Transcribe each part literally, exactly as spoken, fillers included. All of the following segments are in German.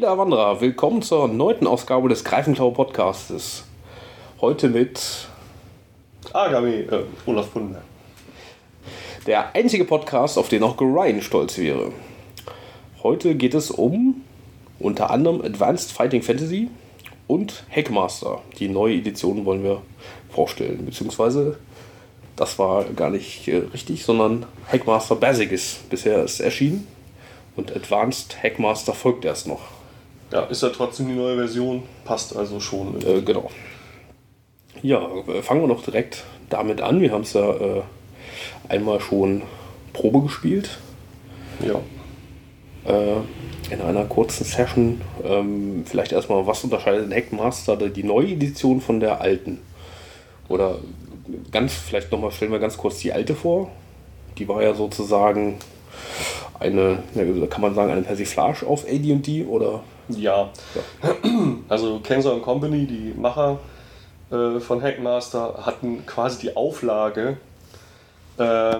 Jeder Wanderer, willkommen zur neunten Ausgabe des Greifenklau Podcastes. Heute mit Agami, äh, Olaf Kunde. Der einzige Podcast, auf den auch Ryan stolz wäre. Heute geht es um unter anderem Advanced Fighting Fantasy und Hackmaster. Die neue Edition wollen wir vorstellen, beziehungsweise das war gar nicht äh, richtig, sondern Hackmaster Basic ist bisher ist erschienen und Advanced Hackmaster folgt erst noch. Ja, ist ja trotzdem die neue Version, passt also schon. Äh, genau. Ja, fangen wir noch direkt damit an. Wir haben es ja äh, einmal schon Probe gespielt. Ja. Äh, in einer kurzen Session. Ähm, vielleicht erstmal, was unterscheidet den Hackmaster die neue Edition von der alten? Oder ganz, vielleicht nochmal stellen wir ganz kurz die alte vor. Die war ja sozusagen eine, kann man sagen, eine Persiflage auf A D und D oder? Ja. ja. Also Kenser und Company, die Macher äh, von Hackmaster, hatten quasi die Auflage, äh,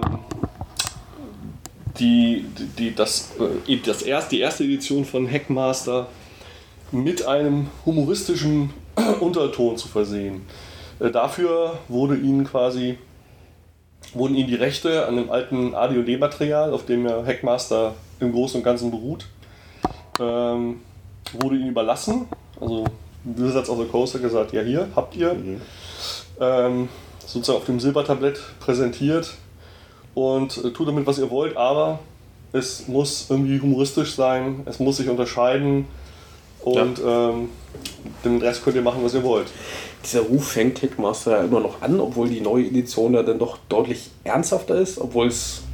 die, die, das, äh, das erst, die erste Edition von Hackmaster mit einem humoristischen Unterton zu versehen. Äh, dafür wurde ihnen quasi wurden ihnen die Rechte an dem alten A D und D-Material, auf dem ja Hackmaster im Großen und Ganzen beruht, ähm, wurde ihnen überlassen. Also Wizards of the Coast hat gesagt, ja hier, habt ihr. Mhm. Ähm, sozusagen auf dem Silbertablett präsentiert und äh, tut damit, was ihr wollt, aber es muss irgendwie humoristisch sein, es muss sich unterscheiden und ja. ähm, den Rest könnt ihr machen, was ihr wollt. Dieser Ruf fängt Hackmaster ja immer noch an, obwohl die neue Edition ja dann doch deutlich ernsthafter ist, obwohl es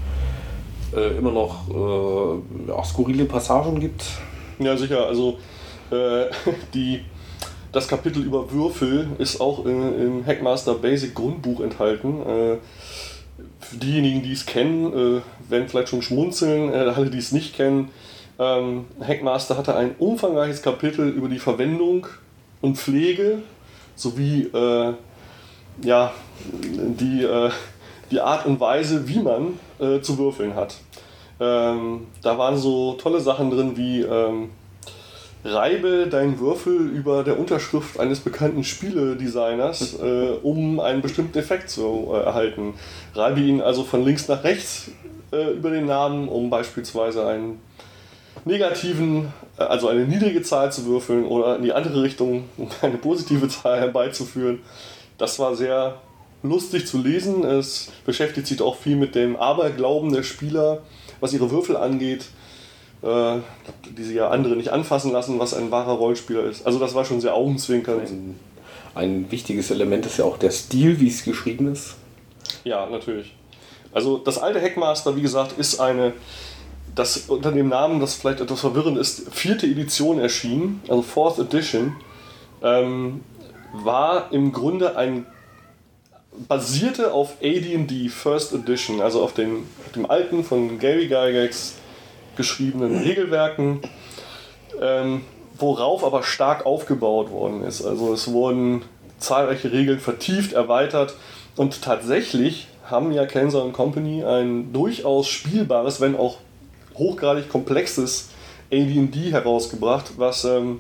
äh, immer noch äh, ja, skurrile Passagen gibt. Ja, sicher. Also äh, die, das Kapitel über Würfel ist auch in, im Hackmaster Basic Grundbuch enthalten. Äh, für diejenigen, die es kennen, äh, werden vielleicht schon schmunzeln. Äh, alle, die es nicht kennen, ähm, Hackmaster hatte ein umfangreiches Kapitel über die Verwendung und Pflege sowie äh, ja, die, äh, die Art und Weise, wie man äh, zu würfeln hat. Ähm, da waren so tolle Sachen drin wie ähm, reibe deinen Würfel über der Unterschrift eines bekannten Spieledesigners, äh, um einen bestimmten Effekt zu äh, erhalten. Reibe ihn also von links nach rechts äh, über den Namen, um beispielsweise einen negativen, also eine niedrige Zahl zu würfeln oder in die andere Richtung, um eine positive Zahl herbeizuführen. Das war sehr lustig zu lesen. Es beschäftigt sich auch viel mit dem Aberglauben der Spieler, was ihre Würfel angeht, äh, die sie ja andere nicht anfassen lassen, was ein wahrer Rollenspieler ist. Also das war schon sehr augenzwinkernd. Ein, ein wichtiges Element ist ja auch der Stil, wie es geschrieben ist. Ja, natürlich. Also das alte Hackmaster, wie gesagt, ist eine das unter dem Namen, das vielleicht etwas verwirrend ist, vierte Edition erschienen, also Fourth Edition, ähm, war im Grunde ein, basierte auf A D und D First Edition, also auf, den, auf dem alten von Gary Gygax geschriebenen Regelwerken, ähm, worauf aber stark aufgebaut worden ist. Also es wurden zahlreiche Regeln vertieft, erweitert und tatsächlich haben ja Kenser und Company ein durchaus spielbares, wenn auch hochgradig komplexes A D und D herausgebracht, was ähm,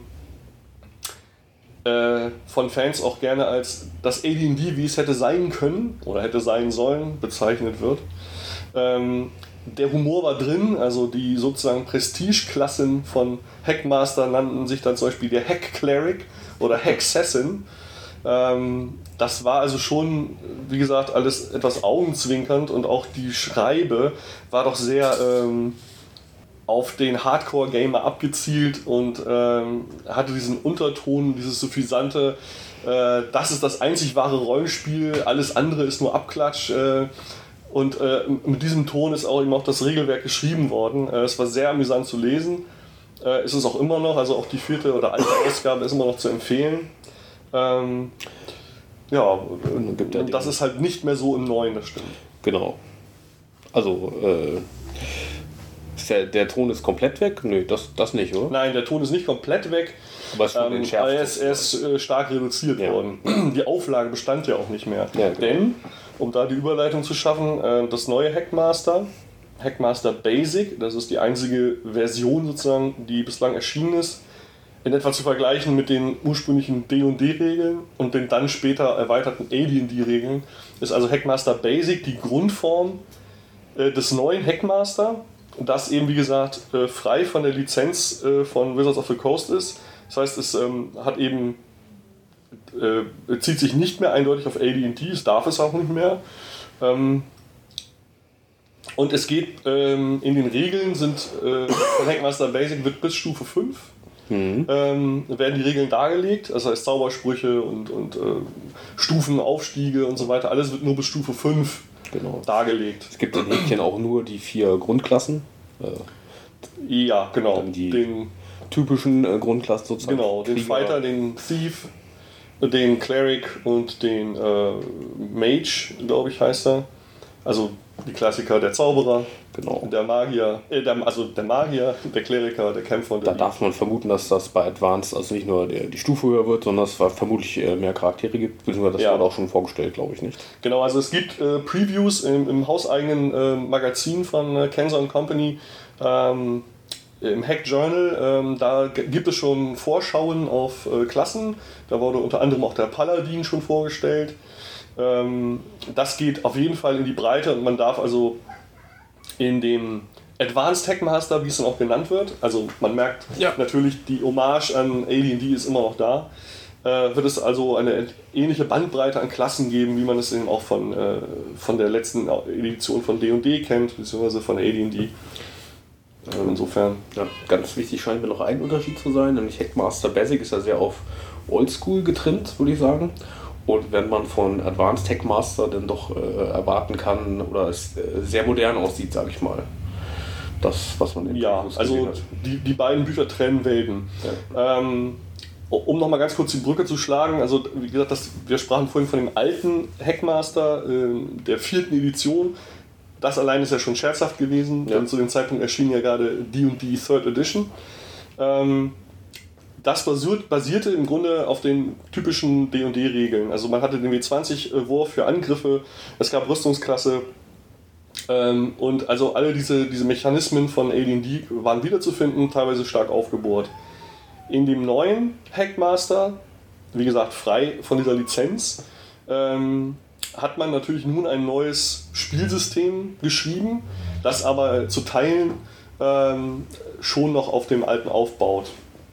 äh, von Fans auch gerne als das A D und D, wie es hätte sein können oder hätte sein sollen, bezeichnet wird. Ähm, der Humor war drin, also die sozusagen Prestigeklassen von Hackmaster nannten sich dann zum Beispiel der Hack Cleric oder Hacksassin. Ähm, das war also schon, wie gesagt, alles etwas augenzwinkernd und auch die Schreibe war doch sehr ähm, auf den Hardcore-Gamer abgezielt und ähm, hatte diesen Unterton, dieses suffisante, äh, das ist das einzig wahre Rollenspiel, alles andere ist nur Abklatsch. Äh, und äh, mit diesem Ton ist auch eben auch das Regelwerk geschrieben worden. Äh, es war sehr amüsant zu lesen, äh, ist es auch immer noch, also auch die vierte oder alte Ausgabe ist immer noch zu empfehlen. Ähm, ja, und, gibt und das ist halt nicht mehr so im Neuen, das stimmt. Genau. Also, äh, Der, der Ton ist komplett weg? Nö, das, das nicht, oder? Nein, der Ton ist nicht komplett weg, aber, es ähm, aber er ist, er ist äh, stark reduziert ja. worden. Die Auflage bestand ja auch nicht mehr. Ja, genau. Denn, um da die Überleitung zu schaffen, äh, das neue Hackmaster Hackmaster Basic, das ist die einzige Version sozusagen, die bislang erschienen ist, in etwa zu vergleichen mit den ursprünglichen D und D-Regeln und den dann später erweiterten A D und D-Regeln, ist also Hackmaster Basic die Grundform äh, des neuen Hackmaster, das eben wie gesagt äh, frei von der Lizenz äh, von Wizards of the Coast ist. Das heißt, es ähm, hat eben äh, zieht sich nicht mehr eindeutig auf A D und D, es darf es auch nicht mehr. Ähm, und es geht ähm, in den Regeln sind äh, von Hackmaster Basic wird bis Stufe fünf Mhm. Ähm, werden die Regeln dargelegt, das heißt Zaubersprüche und, und äh, Stufen, Aufstiege und so weiter, alles wird nur bis Stufe fünf genau. dargelegt. Es gibt in Häkchen auch nur die vier Grundklassen. Äh, ja, genau. Dann die den typischen äh, Grundklassen sozusagen. Genau, den Krieger. Fighter, den Thief, den Cleric und den äh, Mage, glaube ich, heißt er. Also die Klassiker, der Zauberer, genau. der Magier, äh, der, also der Magier, der Kleriker, der Kämpfer. Und da der darf man vermuten, dass das bei Advanced also nicht nur die, die Stufe höher wird, sondern es vermutlich mehr Charaktere gibt, beziehungsweise das ja. wurde auch schon vorgestellt, glaube ich nicht. Genau, also es gibt äh, Previews im, im hauseigenen äh, Magazin von äh, Kenzer und Company, ähm, im Hack Journal, ähm, da g- gibt es schon Vorschauen auf äh, Klassen, da wurde unter anderem auch der Paladin schon vorgestellt. Ähm, das geht auf jeden Fall in die Breite und man darf also in dem Advanced Hackmaster, wie es dann auch genannt wird, also man merkt ja. natürlich, die Hommage an A D und D ist immer noch da, äh, wird es also eine ähnliche Bandbreite an Klassen geben, wie man es eben auch von, äh, von der letzten Edition von D und D kennt, beziehungsweise von A D und D. Äh, insofern. Ja, ganz wichtig scheint mir noch ein Unterschied zu sein, nämlich Hackmaster Basic ist ja sehr auf Oldschool getrimmt, würde ich sagen. Und wenn man von Advanced Hackmaster dann doch äh, erwarten kann, oder es äh, sehr modern aussieht, sage ich mal. Das, was man in Ja, also hat. Die, die beiden Bücher trennen Welten. Ja. Ähm, um nochmal ganz kurz die Brücke zu schlagen, also wie gesagt, das, wir sprachen vorhin von dem alten Hackmaster äh, der vierten Edition. Das allein ist ja schon scherzhaft gewesen, ja. denn zu dem Zeitpunkt erschien ja gerade D und D Third Edition. Ähm, Das basiert, basierte im Grunde auf den typischen D und D-Regeln. Also man hatte den W zwanzig Wurf für Angriffe, es gab Rüstungsklasse ähm, und also alle diese, diese Mechanismen von A D und D waren wiederzufinden, teilweise stark aufgebohrt. In dem neuen Hackmaster, wie gesagt frei von dieser Lizenz, ähm, hat man natürlich nun ein neues Spielsystem geschrieben, das aber zu Teilen ähm, schon noch auf dem alten aufbaut.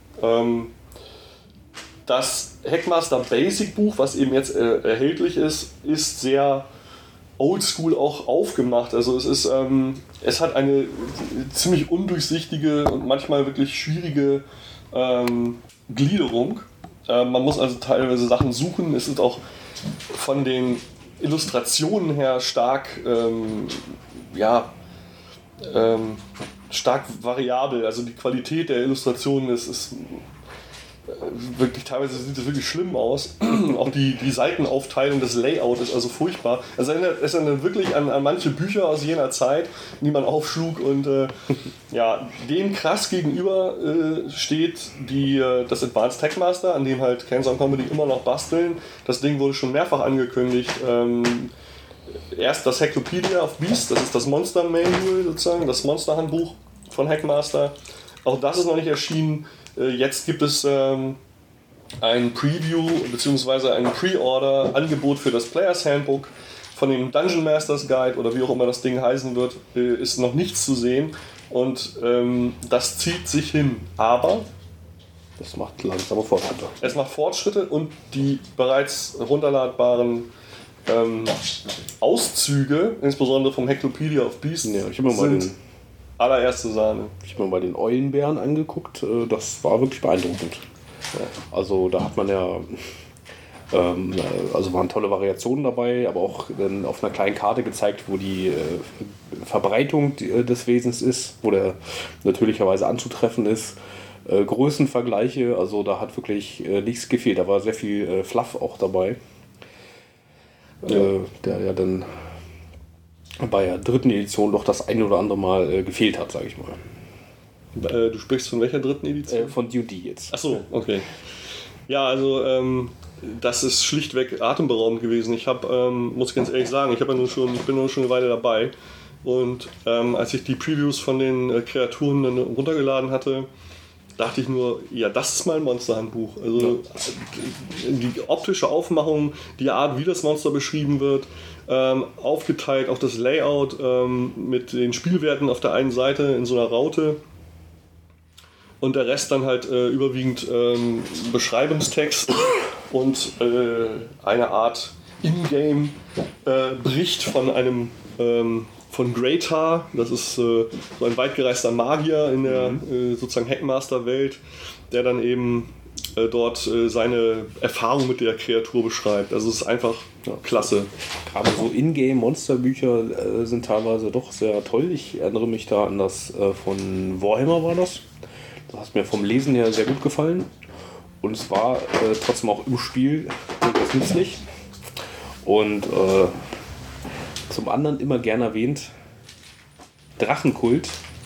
Das Hackmaster Basic Buch, was eben jetzt äh, erhältlich ist, ist sehr oldschool auch aufgemacht. Also es ist, ähm, es hat eine ziemlich undurchsichtige und manchmal wirklich schwierige ähm, Gliederung. Äh, man muss also teilweise Sachen suchen. Es ist auch von den Illustrationen her stark, ähm, ja, ähm, stark variabel, also die Qualität der Illustrationen ist, ist wirklich, teilweise sieht es wirklich schlimm aus. Auch die, die Seitenaufteilung, das Layout ist also furchtbar. Es erinnert, es erinnert wirklich an, an manche Bücher aus jener Zeit, die man aufschlug und äh, ja, dem krass gegenüber äh, steht die, äh, das Advanced Hackmaster, an dem halt Kenzer und Company immer noch basteln. Das Ding wurde schon mehrfach angekündigt. Ähm, Erst das Hacklopedia of Beasts, das ist das Monster Manual sozusagen, das Monsterhandbuch von Hackmaster. Auch das ist noch nicht erschienen. Jetzt gibt es ähm, ein Preview bzw. ein Pre-Order-Angebot für das Players Handbook von dem Dungeon Masters Guide oder wie auch immer das Ding heißen wird, ist noch nichts zu sehen und ähm, das zieht sich hin. Aber das macht langsame Fortschritte. Es macht Fortschritte und die bereits runterladbaren Ähm, Auszüge, insbesondere vom Hacklopedia of Beasts, ja, ich habe mir mal den allererste Sahne. Ich habe mir mal den Eulenbären angeguckt, das war wirklich beeindruckend. Ja, also da hat man ja, ähm, also waren tolle Variationen dabei, aber auch dann auf einer kleinen Karte gezeigt, wo die äh, Verbreitung des Wesens ist, wo der natürlicherweise anzutreffen ist. Äh, Größenvergleiche, also da hat wirklich äh, nichts gefehlt, da war sehr viel äh, Fluff auch dabei. Ja. Äh, der ja dann bei der dritten Edition doch das eine oder andere Mal äh, gefehlt hat, sage ich mal. Äh, du sprichst von welcher dritten Edition? Äh, von D und D jetzt. Achso, okay. Ja, also ähm, das ist schlichtweg atemberaubend gewesen. Ich habe, ähm, muss ganz ehrlich sagen, ich, ja nur schon, ich bin nur schon eine Weile dabei. Und ähm, als ich die Previews von den äh, Kreaturen dann runtergeladen hatte, dachte ich nur, ja, das ist mal ein Monsterhandbuch. Also ja. Die optische Aufmachung, die Art, wie das Monster beschrieben wird, ähm, aufgeteilt, auch das Layout ähm, mit den Spielwerten auf der einen Seite in so einer Raute und der Rest dann halt äh, überwiegend ähm, Beschreibungstext und äh, eine Art In-Game-Bericht äh, von einem ähm, von Greytar, das ist äh, so ein weitgereister Magier in der mhm. äh, sozusagen Hackmaster-Welt, der dann eben äh, dort äh, seine Erfahrung mit der Kreatur beschreibt. Also es ist einfach ja, klasse. Gerade so Ingame-Monsterbücher äh, sind teilweise doch sehr toll. Ich erinnere mich da an das äh, von Warhammer war das. Das hat mir vom Lesen her sehr gut gefallen. Und es war äh, trotzdem auch im Spiel durchaus nützlich. Und äh, zum anderen immer gern erwähnt Drachenkult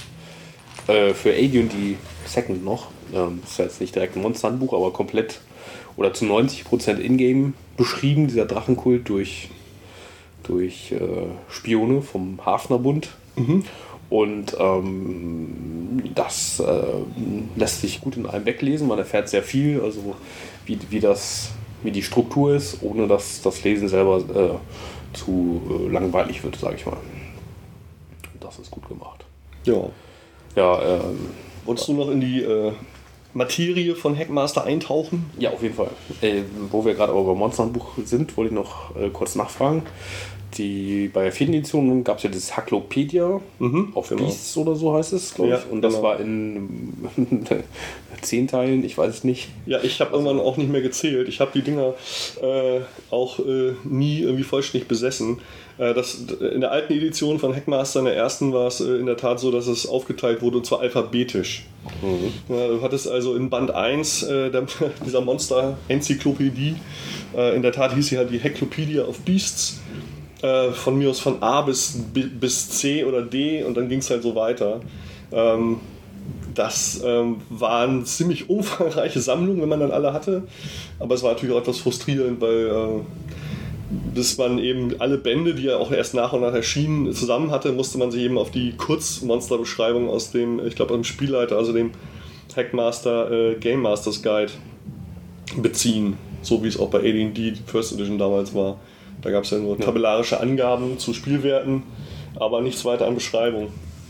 äh, für A D und D Second noch. Ähm, das ist ja jetzt nicht direkt ein Monsterhandbuch, aber komplett oder zu neunzig Prozent Ingame beschrieben, dieser Drachenkult durch, durch äh, Spione vom Hafnerbund. Mhm. Und ähm, das äh, lässt sich gut in einem weglesen, man erfährt sehr viel, also wie, wie, das, wie die Struktur ist, ohne dass das Lesen selber äh, zu äh, langweilig wird, sage ich mal. Das ist gut gemacht. Ja. Ja, ähm, wolltest du noch in die äh, Materie von Hackmaster eintauchen? Ja, auf jeden Fall. Äh, wo wir gerade aber beim Monsterhandbuch sind, wollte ich noch äh, kurz nachfragen. Die, bei der vierten Edition gab es ja das Hacklopedia, mhm, auf genau. Beasts oder so heißt es, glaube ich. Ja, und das genau. war in zehn Teilen, ich weiß es nicht. Ja, ich habe irgendwann auch nicht mehr gezählt. Ich habe die Dinger äh, auch äh, nie irgendwie vollständig besessen. Äh, das, in der alten Edition von Hackmaster, in der ersten, war es äh, in der Tat so, dass es aufgeteilt wurde, und zwar alphabetisch. Mhm. Ja, du hattest also in Band eins äh, der, dieser Monster-Enzyklopädie, äh, in der Tat hieß sie halt die Hacklopedia of Beasts. Von mir aus von A bis, bis C oder D und dann ging es halt so weiter. Ähm, das ähm, war eine ziemlich umfangreiche Sammlung, wenn man dann alle hatte. Aber es war natürlich auch etwas frustrierend, weil äh, bis man eben alle Bände, die ja auch erst nach und nach erschienen, zusammen hatte, musste man sich eben auf die Kurzmonsterbeschreibung aus dem, ich glaube, dem Spielleiter, also dem Hackmaster äh, Game Masters Guide beziehen. So wie es auch bei A D und D First Edition damals war. Da gab es ja nur tabellarische Angaben zu Spielwerten, aber nichts weiter an Beschreibung.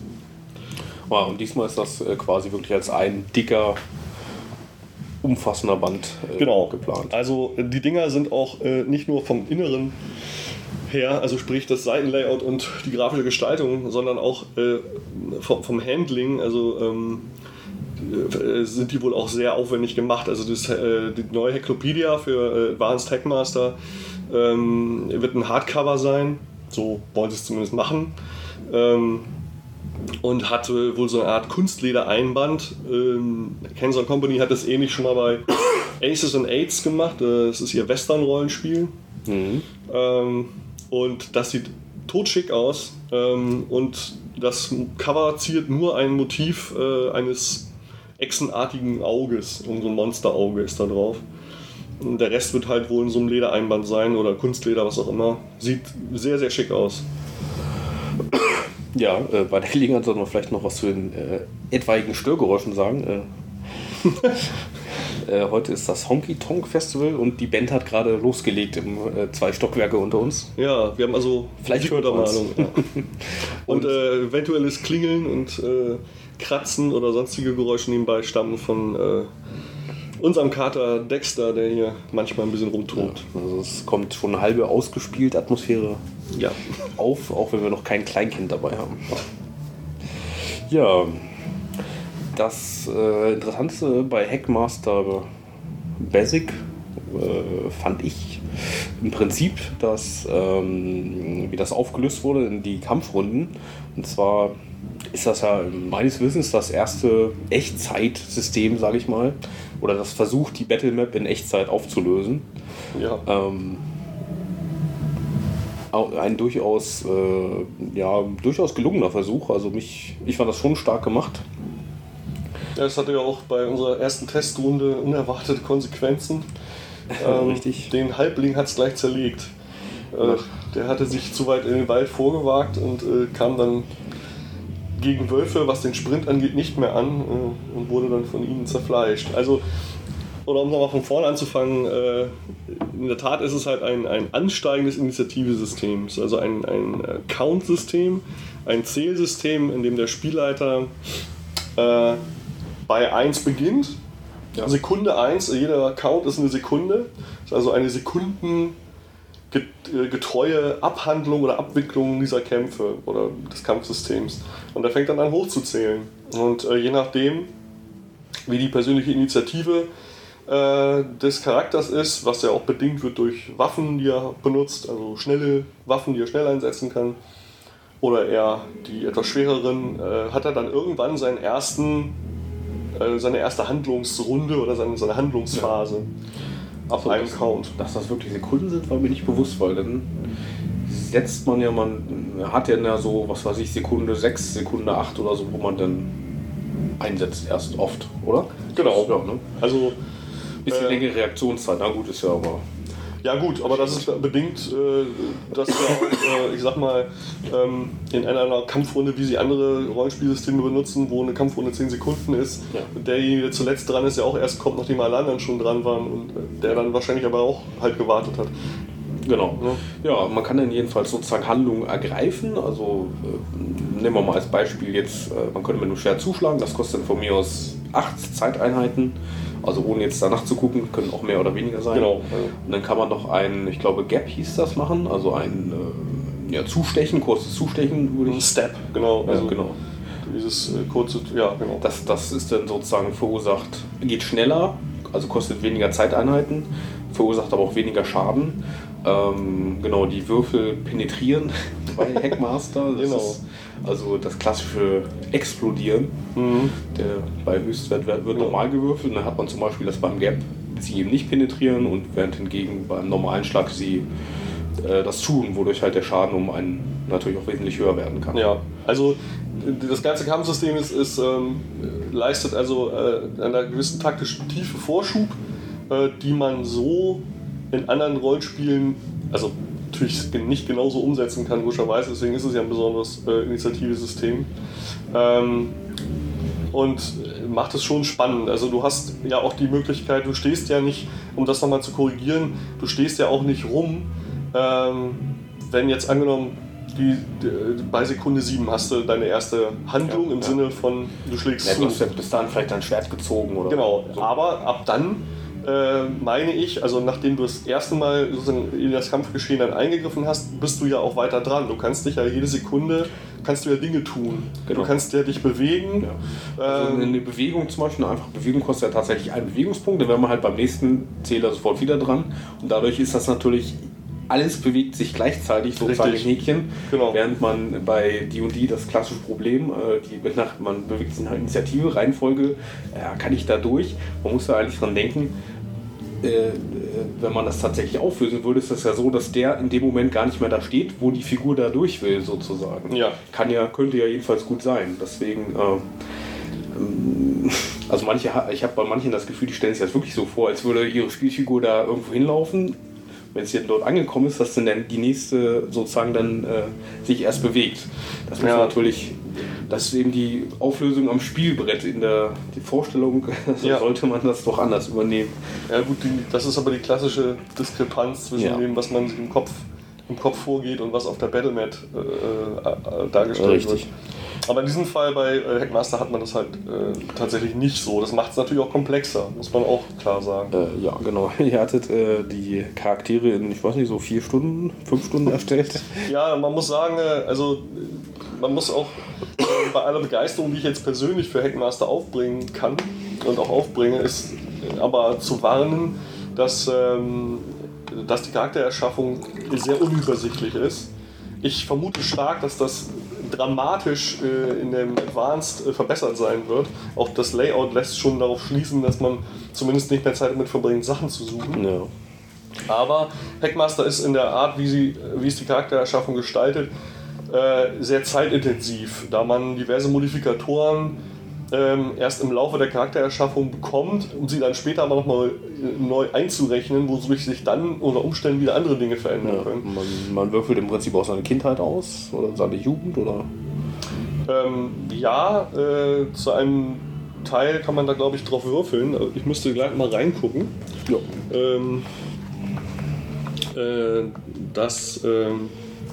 Ja, und diesmal ist das äh, quasi wirklich als ein dicker, umfassender Band äh, genau. geplant. Also die Dinger sind auch äh, nicht nur vom Inneren her, also sprich das Seitenlayout und die grafische Gestaltung, sondern auch äh, vom, vom Handling, also ähm, äh, sind die wohl auch sehr aufwendig gemacht. Also das, äh, die neue Hacklopedia für äh, Advanced Hackmaster Ähm, wird ein Hardcover sein, so wollen sie es zumindest machen, ähm, und hat äh, wohl so eine Art Kunstleder-Einband. Ähm, Kenzo Company hat das ähnlich schon mal bei Aces and Eights gemacht, äh, das ist ihr Western-Rollenspiel. Mhm. Ähm, und das sieht totschick aus, ähm, und das Cover ziert nur ein Motiv äh, eines echsenartigen Auges, so ein Monsterauge ist da drauf. Der Rest wird halt wohl in so einem Ledereinband sein oder Kunstleder, was auch immer. Sieht sehr, sehr schick aus. Ja, äh, bei der Gelegenheit sollten wir vielleicht noch was zu den äh, etwaigen Störgeräuschen sagen. Äh, äh, heute ist das Honky Tonk Festival und die Band hat gerade losgelegt im äh, zwei Stockwerke unter uns. Ja, wir haben also vielleicht hört er uns. Ja. Und äh, eventuelles Klingeln und äh, Kratzen oder sonstige Geräusche nebenbei stammen von äh, unserem Kater Dexter, der hier manchmal ein bisschen rumtobt. Ja, also es kommt schon eine halbe ausgespielte Atmosphäre ja. auf, auch wenn wir noch kein Kleinkind dabei haben. Ja, das äh, Interessante bei Hackmaster Basic äh, fand ich im Prinzip, dass ähm, wie das aufgelöst wurde in die Kampfrunden. Und zwar ist das ja meines Wissens das erste Echtzeitsystem, sage ich mal, oder das versucht, die Battlemap in Echtzeit aufzulösen. Ja. Ähm, ein durchaus, äh, ja, durchaus gelungener Versuch. Also mich, ich fand das schon stark gemacht. Ja, das hatte ja auch bei unserer ersten Testrunde unerwartete Konsequenzen. Ähm, Richtig. Den Halbling hat es gleich zerlegt. Äh, der hatte sich zu weit in den Wald vorgewagt und äh, kam dann gegen Wölfe, was den Sprint angeht, nicht mehr an äh, und wurde dann von ihnen zerfleischt. Also, oder um nochmal von vorne anzufangen, äh, in der Tat ist es halt ein, ein ansteigendes Initiativesystem. Es ist also ein, ein Count-System, ein Zählsystem, in dem der Spielleiter äh, bei eins beginnt. Ja. Sekunde eins, jeder Count ist eine Sekunde. Das ist also eine sekundengetreue Abhandlung oder Abwicklung dieser Kämpfe oder des Kampfsystems. Und er fängt dann an hochzuzählen. Und äh, je nachdem, wie die persönliche Initiative äh, des Charakters ist, was ja auch bedingt wird durch Waffen, die er benutzt, also schnelle Waffen, die er schnell einsetzen kann, oder eher die etwas schwereren, äh, hat er dann irgendwann seinen ersten, äh, seine erste Handlungsrunde oder seine, seine Handlungsphase ja. ab so, einem dass, Count. Dass das wirklich Sekunden sind, war mir nicht bewusst, weil dann setzt man ja, man hat ja so, was weiß ich, Sekunde sechs, Sekunde acht oder so, wo man dann einsetzt erst oft, oder? Genau. Ja, ne? Also bisschen äh, längere Reaktionszeit, na gut, ist ja aber... Ja gut, aber das ist bedingt, äh, dass wir auch, äh, ich sag mal, ähm, in einer Kampfrunde, wie sie andere Rollenspielsysteme benutzen, wo eine Kampfrunde zehn Sekunden ist, ja. derjenige, der zuletzt dran ist, ja auch erst kommt, nachdem alle anderen schon dran waren und äh, der dann wahrscheinlich aber auch halt gewartet hat. Genau. Ja, ja, man kann dann jedenfalls sozusagen Handlungen ergreifen. Also äh, nehmen wir mal als Beispiel jetzt, äh, man könnte mit einem Schwert zuschlagen, das kostet dann von mir aus acht Zeiteinheiten. Also ohne jetzt danach zu gucken, können auch mehr oder weniger sein. Genau. Und dann kann man noch ein, ich glaube Gap hieß das machen, also ein äh, ja, Zustechen, kurzes Zustechen würde ich... Step, genau. Also ja, genau. Dieses äh, kurze, ja genau. Das, das ist dann sozusagen verursacht, geht schneller, also kostet weniger Zeiteinheiten, verursacht aber auch weniger Schaden. Ähm, genau, die Würfel penetrieren bei Hackmaster. Das genau. ist also das klassische Explodieren. Mhm. Der, bei Höchstwert wird, wird normal gewürfelt und dann hat man zum Beispiel das beim Gap, sie eben nicht penetrieren und während hingegen beim normalen Schlag sie äh, das tun, wodurch halt der Schaden um einen natürlich auch wesentlich höher werden kann. Ja, also das ganze Kampfsystem ist, ist, ähm, leistet also äh, einer gewissen taktischen Tiefe Vorschub, äh, die man so in anderen Rollenspielen, also natürlich nicht genauso umsetzen kann, logischerweise, deswegen ist es ja ein besonderes äh, Initiativesystem. Ähm, und macht es schon spannend. Also du hast ja auch die Möglichkeit, du stehst ja nicht, um das nochmal zu korrigieren, du stehst ja auch nicht rum, ähm, wenn jetzt angenommen, die, die, bei Sekunde sieben hast du deine erste Handlung ja, im ja. Sinne von, du schlägst ja, zu. Du hast ja bis dahin vielleicht dein Schwert gezogen oder genau, so. Aber ab dann äh, meine ich, also nachdem du das erste Mal sozusagen in das Kampfgeschehen dann eingegriffen hast, bist du ja auch weiter dran. Du kannst dich ja jede Sekunde, kannst du ja Dinge tun. Genau. Du kannst ja dich bewegen. Ja. Also eine Bewegung zum Beispiel, eine einfache Bewegung kostet ja tatsächlich einen Bewegungspunkt, dann wäre man halt beim nächsten Zähler sofort wieder dran. Und dadurch ist das natürlich, alles bewegt sich gleichzeitig, sozusagen in Häkchen, genau. Während man bei D und D das klassische Problem, die, man bewegt sich nach Initiative, Reihenfolge, ja, kann ich da durch? Man muss da eigentlich dran denken, äh, wenn man das tatsächlich auflösen würde, ist das ja so, dass der in dem Moment gar nicht mehr da steht, wo die Figur da durch will, sozusagen. Ja. Kann ja, könnte ja jedenfalls gut sein. Deswegen, äh, also manche, ich habe bei manchen das Gefühl, die stellen sich das wirklich so vor, als würde ihre Spielfigur da irgendwo hinlaufen. Wenn sie dann dort angekommen ist, dass dann die nächste sozusagen dann äh, sich erst bewegt. Das muss ja. natürlich, das ist eben die Auflösung am Spielbrett in der die Vorstellung, ja. sollte man das doch anders übernehmen. Ja gut, die, das ist aber die klassische Diskrepanz zwischen ja. dem, was man sich im Kopf, im Kopf vorgeht und was auf der Battlemat äh, äh, dargestellt Richtig. wird. Aber in diesem Fall bei äh, Hackmaster hat man das halt äh, tatsächlich nicht so. Das macht es natürlich auch komplexer, muss man auch klar sagen. Äh, ja, genau. Ihr hattet äh, die Charaktere in, ich weiß nicht, so vier Stunden, fünf Stunden erstellt. Ja, man muss sagen, also man muss auch äh, bei aller Begeisterung, die ich jetzt persönlich für Hackmaster aufbringen kann und auch aufbringe, ist äh, aber zu warnen, dass, ähm, dass die Charaktererschaffung sehr unübersichtlich ist. Ich vermute stark, dass das dramatisch äh, in dem Advanced äh, verbessert sein wird. Auch das Layout lässt schon darauf schließen, dass man zumindest nicht mehr Zeit damit verbringt, Sachen zu suchen. Ja. Aber Hackmaster ist in der Art, wie, sie, wie es die Charaktererschaffung gestaltet, äh, sehr zeitintensiv, da man diverse Modifikatoren ähm, erst im Laufe der Charaktererschaffung bekommt, um sie dann später aber nochmal neu einzurechnen, wodurch sich dann unter Umständen wieder andere Dinge verändern Ja, können. man, man würfelt im Prinzip auch seine Kindheit aus oder seine Jugend oder? Ähm, ja, äh, zu einem Teil kann man da glaube ich drauf würfeln. Ich müsste gleich mal reingucken. Ja. Ähm, äh, das ähm,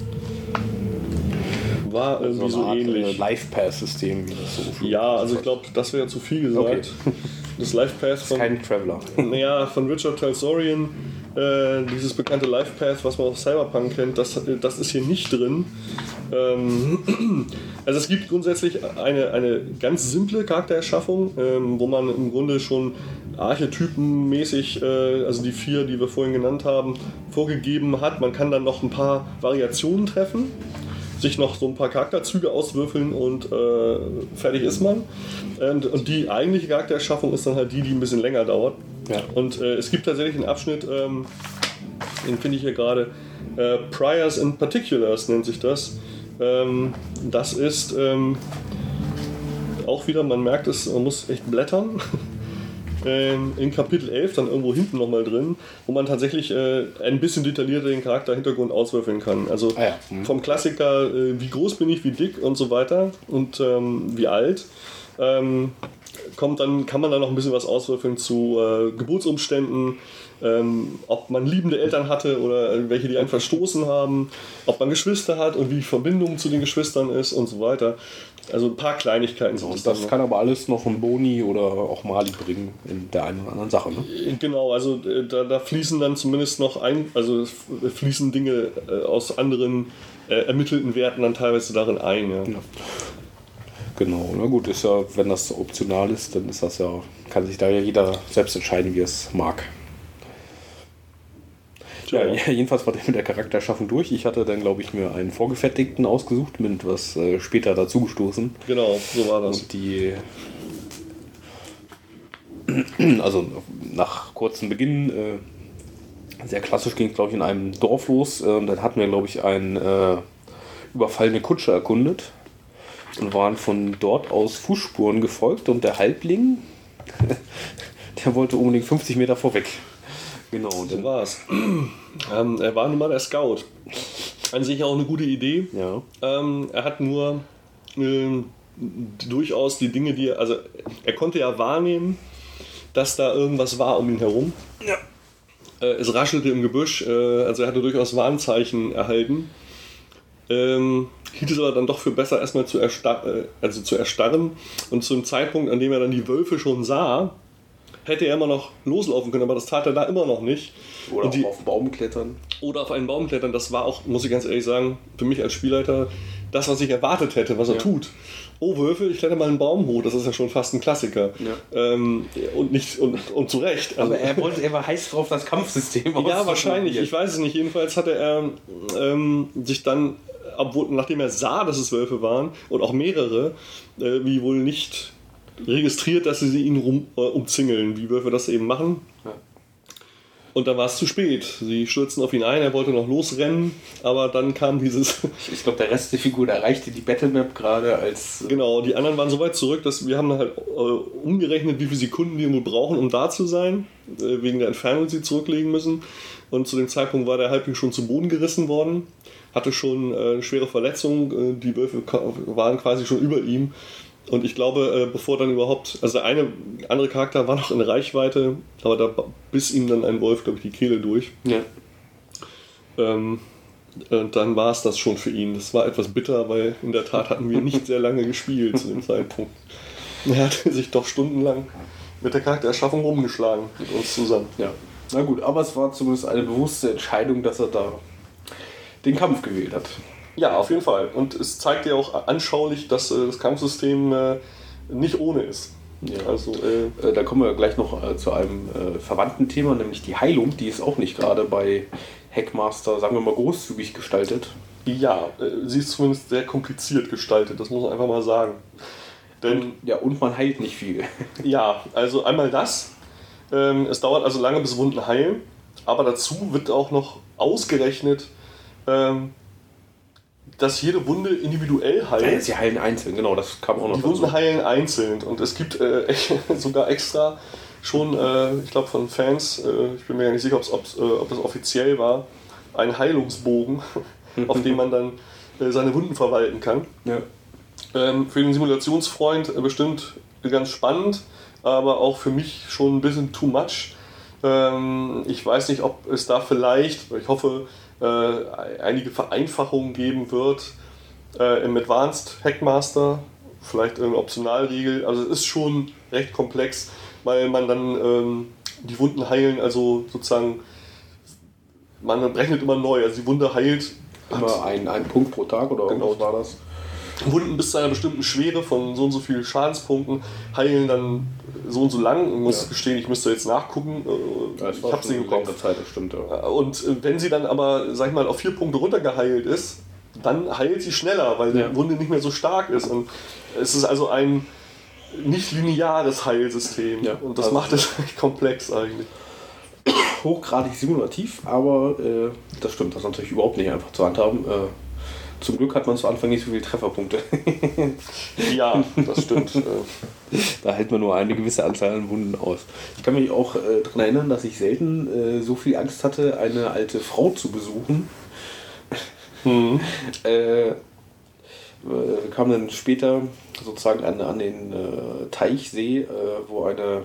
war irgendwie so, eine Art, ähnlich. Äh, Life-Pass-System, wie das so. Ja, also ich glaube, das wäre zu viel gesagt. Okay. Das Life Path von, Kein Traveler. naja, von Richard Talsorian, äh, dieses bekannte Life Path, was man aus Cyberpunk kennt, das, das ist hier nicht drin. Ähm, also es gibt grundsätzlich eine, eine ganz simple Charaktererschaffung, ähm, wo man im Grunde schon archetypenmäßig, äh, also die vier, die wir vorhin genannt haben, vorgegeben hat. Man kann dann noch ein paar Variationen treffen, sich noch so ein paar Charakterzüge auswürfeln und äh, fertig ist man. Und, und die eigentliche Charaktererschaffung ist dann halt die, die ein bisschen länger dauert. Ja. Und äh, es gibt tatsächlich einen Abschnitt, ähm, den finde ich hier gerade, äh, Priors and Particulars nennt sich das. Ähm, das ist ähm, auch wieder, man merkt es, man muss echt blättern. In Kapitel elf dann irgendwo hinten nochmal drin, wo man tatsächlich äh, ein bisschen detaillierter den Charakterhintergrund auswürfeln kann. Also ah ja. mhm. vom Klassiker, äh, wie groß bin ich, wie dick und so weiter und ähm, wie alt, ähm, kommt dann, kann man dann noch ein bisschen was auswürfeln zu äh, Geburtsumständen, ähm, ob man liebende Eltern hatte oder welche, die einen verstoßen haben, ob man Geschwister hat und wie die Verbindung zu den Geschwistern ist und so weiter. Also ein paar Kleinigkeiten sind Und das kann aber alles noch ein Boni oder auch Mali bringen in der einen oder anderen Sache. Ne? Genau, also äh, da, da fließen dann zumindest noch ein, also es fließen Dinge äh, aus anderen äh, ermittelten Werten dann teilweise darin ein. Ja. Ja. Genau, na gut, ist ja, wenn das optional ist, dann ist das ja, kann sich da ja jeder selbst entscheiden, wie er es mag. Ja, Ja. jedenfalls war der mit der Charakterschaffung durch. Ich hatte dann, glaube ich, mir einen vorgefertigten ausgesucht, mit was äh, später dazugestoßen. Genau, so war das. Und die, also nach kurzem Beginn, äh, sehr klassisch ging es, glaube ich, in einem Dorf los. Äh, und dann hatten wir, glaube ich, eine äh, überfallene Kutsche erkundet und waren von dort aus Fußspuren gefolgt. Und der Halbling, der wollte unbedingt fünfzig Meter vorweg. Genau, So dann war's. ähm, er war nun mal der Scout. An sich auch eine gute Idee. ja. Ähm, er hat nur ähm, durchaus die Dinge, die er, also er konnte ja wahrnehmen, dass da irgendwas war um ihn herum. Ja. Äh, es raschelte im Gebüsch, äh, also er hatte durchaus Warnzeichen erhalten. Ähm, hielt es aber dann doch für besser, erstmal zu, erstar äh, also zu erstarren. Und zum Zeitpunkt, an dem er dann die Wölfe schon sah, hätte er immer noch loslaufen können, aber das tat er da immer noch nicht. Oder Und die, auch auf den Baum klettern. oder auf einen Baum klettern, das war auch, muss ich ganz ehrlich sagen, für mich als Spielleiter das, was ich erwartet hätte, was er Ja. tut. Oh, Wölfe, ich kletter mal einen Baum hoch, das ist ja schon fast ein Klassiker. Ja. Ähm, und, nicht, und, und zu Recht. Also, Aber er wollte, er war heiß drauf, das Kampfsystem ja, wahrscheinlich, ich weiß es nicht. Jedenfalls hatte er ähm, sich dann, obwohl, nachdem er sah, dass es Wölfe waren, und auch mehrere, äh, wie wohl nicht registriert, dass sie ihn rum, äh, umzingeln, wie Wölfe das eben machen. Ja. Und dann war es zu spät. Sie stürzten auf ihn ein, er wollte noch losrennen, aber dann kam dieses... Ich glaube, der Rest der Figur der erreichte die Battlemap gerade als... Genau, die anderen waren so weit zurück, dass wir haben halt äh, umgerechnet, wie viele Sekunden die wohl brauchen, um da zu sein, äh, wegen der Entfernung, die sie zurücklegen müssen. Und zu dem Zeitpunkt war der Halbling schon zu Boden gerissen worden, hatte schon äh, eine schwere Verletzung, äh, die Wölfe waren quasi schon über ihm. Und ich glaube, äh, bevor dann überhaupt, also der eine andere Charakter war noch in Reichweite, aber da biss ihm dann ein Wolf, glaube ich, die Kehle durch. Ja. Ähm, und dann war es das schon für ihn. Das war etwas bitter, weil in der Tat hatten wir nicht sehr lange gespielt zu dem Zeitpunkt. Er hatte sich doch stundenlang mit der Charaktererschaffung rumgeschlagen mit uns zusammen. Ja. Na gut, aber es war zumindest eine bewusste Entscheidung, dass er da den Kampf gewählt hat. Ja, auf jeden Fall. Und es zeigt ja auch anschaulich, dass äh, das Kampfsystem äh, nicht ohne ist. Ja. Also, äh, Äh, da kommen wir gleich noch äh, zu einem äh, verwandten Thema, nämlich die Heilung. Die ist auch nicht gerade bei Hackmaster, sagen wir mal, großzügig gestaltet. ja, äh, sie ist zumindest sehr kompliziert gestaltet, das muss man einfach mal sagen. Denn, Ja, und man heilt nicht viel. ja, also einmal das. Ähm, es dauert also lange, bis Wunden heilen. Aber dazu wird auch noch ausgerechnet, ähm, dass jede Wunde individuell heilt. Ja, sie heilen einzeln, genau, das kam auch noch Die dazu. Wunden heilen einzeln und es gibt äh, sogar extra schon, äh, ich glaube von Fans, äh, ich bin mir gar nicht sicher, ob's, ob's, äh, ob das offiziell war, einen Heilungsbogen, auf dem man dann äh, seine Wunden verwalten kann. Ja. Ähm, für den Simulationsfreund äh, bestimmt ganz spannend, aber auch für mich schon ein bisschen too much. Ähm, ich weiß nicht, ob es da vielleicht, ich hoffe, äh, einige Vereinfachungen geben wird äh, im Advanced Hackmaster, vielleicht eine Optionalregel. Also es ist schon recht komplex, weil man dann ähm, die Wunden heilen, also sozusagen, man berechnet immer neu, also die Wunde heilt immer ein, ein Punkt pro Tag oder genau. was war das? Wunden bis zu einer bestimmten Schwere von so und so vielen Schadenspunkten heilen dann so und so lang. Ich muss ja. gestehen, ich müsste jetzt nachgucken. Ja, ich habe sie im Kopf. Zeit, das stimmt, ja. Und wenn sie dann aber, sag ich mal, auf vier Punkte runtergeheilt ist, dann heilt sie schneller, weil ja. die Wunde nicht mehr so stark ist. Und es ist also ein nicht lineares Heilsystem. Ja. Und das also macht es recht komplex eigentlich. Hochgradig simulativ, aber äh, das stimmt, das ist natürlich überhaupt nicht einfach zu handhaben. Äh, Zum Glück hat man zu Anfang nicht so viele Trefferpunkte. Ja, das stimmt. Da hält man nur eine gewisse Anzahl an Wunden aus. Ich kann mich auch äh, daran erinnern, dass ich selten äh, so viel Angst hatte, eine alte Frau zu besuchen. Mhm. äh, äh, kam dann später sozusagen an, an den äh, Teichsee, äh, wo eine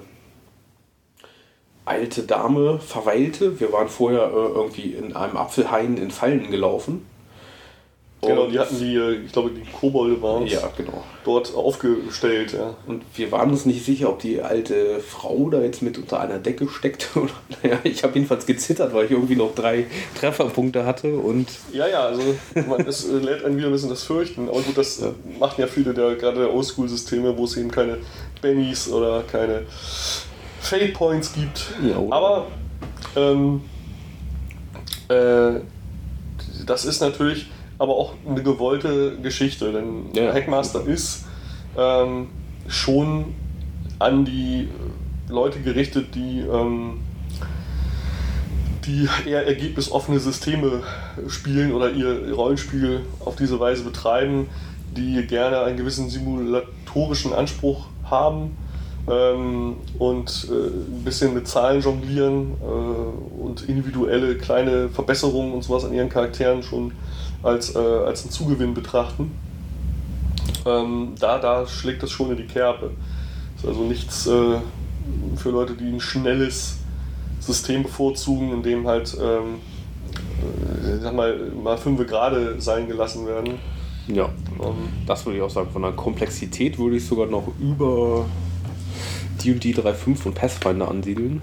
alte Dame verweilte. Wir waren vorher äh, irgendwie in einem Apfelhain in Fallen gelaufen. Genau, die hatten die, ich glaube, die Kobolde waren ja, genau. dort aufgestellt. Ja. Und wir waren uns nicht sicher, ob die alte Frau da jetzt mit unter einer Decke steckt. Oder, naja, ich habe jedenfalls gezittert, weil ich irgendwie noch drei Trefferpunkte hatte. Und ja, ja, also man, es lädt einen wieder ein bisschen das Fürchten. Aber gut, das ja. machen ja viele der, gerade der Oldschool-Systeme, wo es eben keine Bennies oder keine Fate Points gibt. Ja, aber ähm, äh, das ist natürlich aber auch eine gewollte Geschichte, denn ja. Hackmaster ist ähm, schon an die Leute gerichtet, die, ähm, die eher ergebnisoffene Systeme spielen oder ihr Rollenspiel auf diese Weise betreiben, die gerne einen gewissen simulatorischen Anspruch haben ähm, und äh, ein bisschen mit Zahlen jonglieren äh, und individuelle kleine Verbesserungen und sowas an ihren Charakteren schon als, äh, als einen Zugewinn betrachten. Ähm, da, da schlägt das schon in die Kerbe. Das ist also nichts äh, für Leute, die ein schnelles System bevorzugen, in dem halt ähm, ich sag mal, mal fünf gerade sein gelassen werden. Ja, ähm, das würde ich auch sagen. Von der Komplexität würde ich sogar noch über D und D drei Punkt fünf und Pathfinder ansiedeln.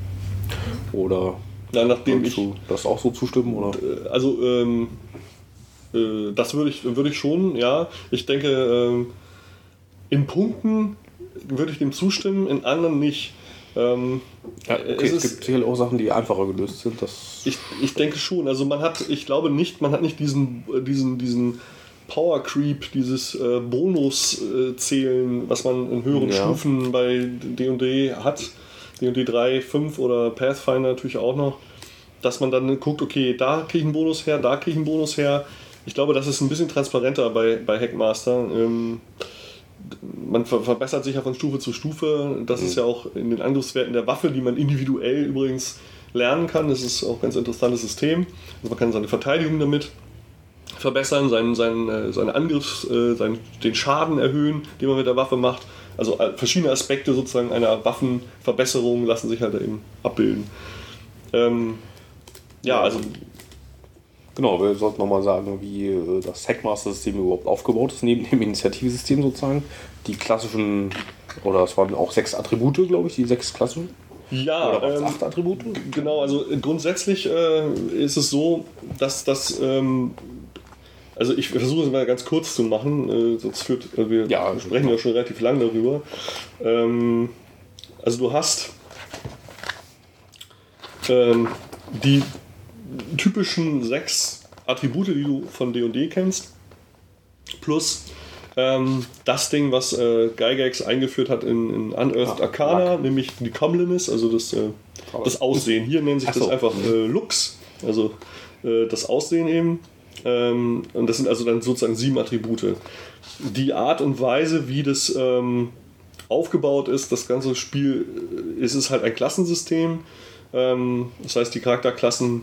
Oder ja, nachdem ich das auch so zustimmen? Oder? Also ähm, äh, das würde ich, würde ich schon, ja. Ich denke, ähm, in Punkten würde ich dem zustimmen, in anderen nicht. Ähm, ja, okay, es, es gibt sicherlich auch Sachen, die einfacher gelöst sind. Das ich, ich denke schon. Also man hat, ich glaube nicht, man hat nicht diesen, diesen, diesen Power Creep, dieses äh, Bonus-Zählen, äh, was man in höheren ja. Stufen bei D und D hat, D und D drei, fünf oder Pathfinder natürlich auch noch, dass man dann guckt, okay, da kriege ich einen Bonus her, da kriege ich einen Bonus her. Ich glaube, das ist ein bisschen transparenter bei, bei Hackmaster. Ähm, man ver- verbessert sich ja von Stufe zu Stufe. Das mhm. ist ja auch in den Angriffswerten der Waffe, die man individuell übrigens lernen kann. Das ist auch ein ganz interessantes System. Also man kann seine Verteidigung damit verbessern, seinen, seinen, seine Angriffs-, seinen, den Schaden erhöhen, den man mit der Waffe macht. Also verschiedene Aspekte sozusagen einer Waffenverbesserung lassen sich halt da eben abbilden. Ähm, ja, also... Genau, wir sollten nochmal sagen, wie das Hackmaster-System überhaupt aufgebaut ist, neben dem Initiativsystem sozusagen. Die klassischen, oder es waren auch sechs Attribute, glaube ich, die sechs klassischen. Ja, oder ähm, acht Attribute? Genau, also grundsätzlich äh, ist es so, dass das... Ähm, Also ich versuche es mal ganz kurz zu machen, äh, sonst führt, äh, wir ja, sprechen ja schon relativ lang darüber. Ähm, also du hast ähm, die typischen sechs Attribute, die du von D und D kennst, plus ähm, das Ding, was äh, Gygax eingeführt hat in, in Unearthed ah, Arcana, Luck. Nämlich die Comeliness, also das, äh, das Aussehen. Hier nennt sich so. das einfach äh, Lux, also äh, das Aussehen eben. Ähm, und das sind also dann sozusagen sieben Attribute. Die Art und Weise, wie das ähm, aufgebaut ist, das ganze Spiel, ist es halt ein Klassensystem. Ähm, das heißt, die Charakterklassen,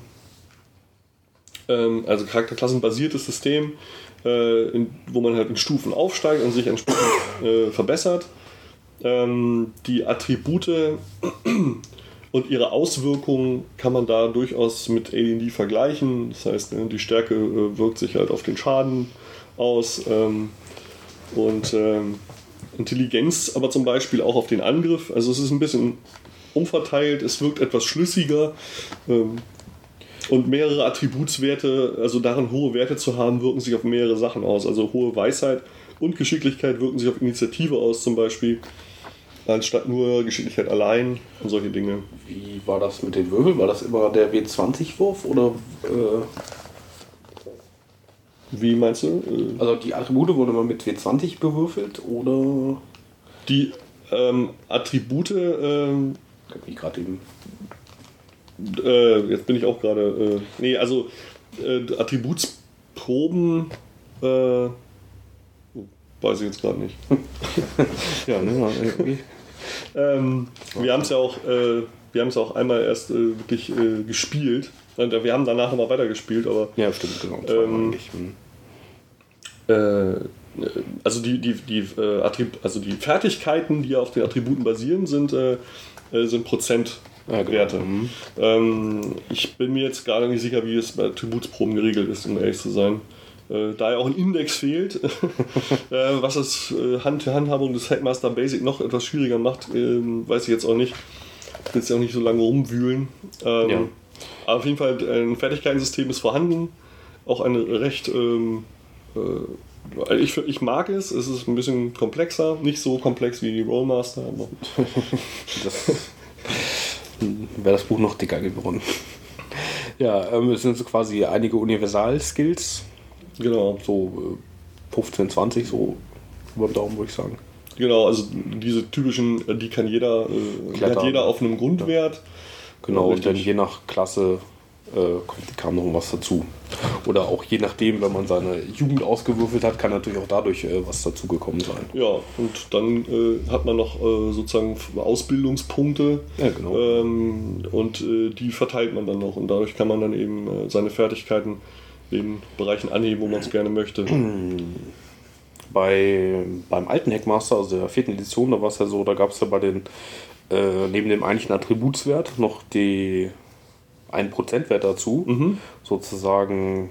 ähm, also Charakterklassenbasiertes System, äh, in, wo man halt in Stufen aufsteigt und sich entsprechend äh, verbessert. Ähm, die Attribute und ihre Auswirkungen kann man da durchaus mit A D und D vergleichen. Das heißt, die Stärke äh, wirkt sich halt auf den Schaden aus ähm, und ähm, Intelligenz aber zum Beispiel auch auf den Angriff. Also es ist ein bisschen umverteilt, es wirkt etwas schlüssiger ähm, und mehrere Attributswerte, also darin hohe Werte zu haben, wirken sich auf mehrere Sachen aus. Also hohe Weisheit und Geschicklichkeit wirken sich auf Initiative aus zum Beispiel, anstatt nur Geschicklichkeit allein und solche Dinge. Wie war das mit den Würfeln? War das immer der W zwanzig Wurf oder... Äh Wie meinst du? Also die Attribute wurden immer mit W zwanzig bewürfelt oder... Die ähm, Attribute... Ähm, Wie gerade eben... Äh, jetzt bin ich auch gerade... Äh, nee, also äh, Attributsproben... Äh, oh, weiß ich jetzt gerade nicht. ja, ne? Irgendwie. ähm, wir haben es ja auch... Äh, wir haben es auch einmal erst äh, wirklich äh, gespielt. Wir haben danach nochmal weitergespielt, aber... Ja, stimmt, genau. Ähm, äh, also die, die, die, äh, Attrib- also die Fertigkeiten, die auf den Attributen basieren, sind, äh, sind Prozentwerte. Ja, genau. Mhm. Ähm, ich bin mir jetzt gerade nicht sicher, wie es bei Attributsproben geregelt ist, um ehrlich zu sein. Äh, da ja auch ein Index fehlt, äh, was das äh, Hand Handhabung des Hackmaster Basic noch etwas schwieriger macht, äh, weiß ich jetzt auch nicht. Ich will jetzt auch nicht so lange rumwühlen. Ähm, ja. Aber auf jeden Fall, ein Fertigkeitensystem ist vorhanden. Auch ein recht... Ähm, äh, ich, ich mag es. Es ist ein bisschen komplexer. Nicht so komplex wie die Rollmaster. Aber das wäre das Buch noch dicker geworden. Ja, ähm, es sind so quasi einige Universal-Skills. Genau. So äh, fünfzehn, zwanzig so über den Daumen, würde ich sagen. Genau, also diese typischen, die kann jeder, äh, die hat jeder auf einem Grundwert. Genau, und dann je nach Klasse äh, kommt, kam noch was dazu. Oder auch je nachdem, wenn man seine Jugend ausgewürfelt hat, kann natürlich auch dadurch äh, was dazugekommen sein. Ja, und dann äh, hat man noch äh, sozusagen Ausbildungspunkte. Ja, genau. Ähm, und äh, die verteilt man dann noch. Und dadurch kann man dann eben äh, seine Fertigkeiten in Bereichen anheben, wo man es gerne möchte. Bei, beim alten Hackmaster, also der vierten Edition, da war es ja so, da gab es ja bei den äh, neben dem eigentlichen Attributswert noch die einen Prozentwert dazu, mhm. sozusagen.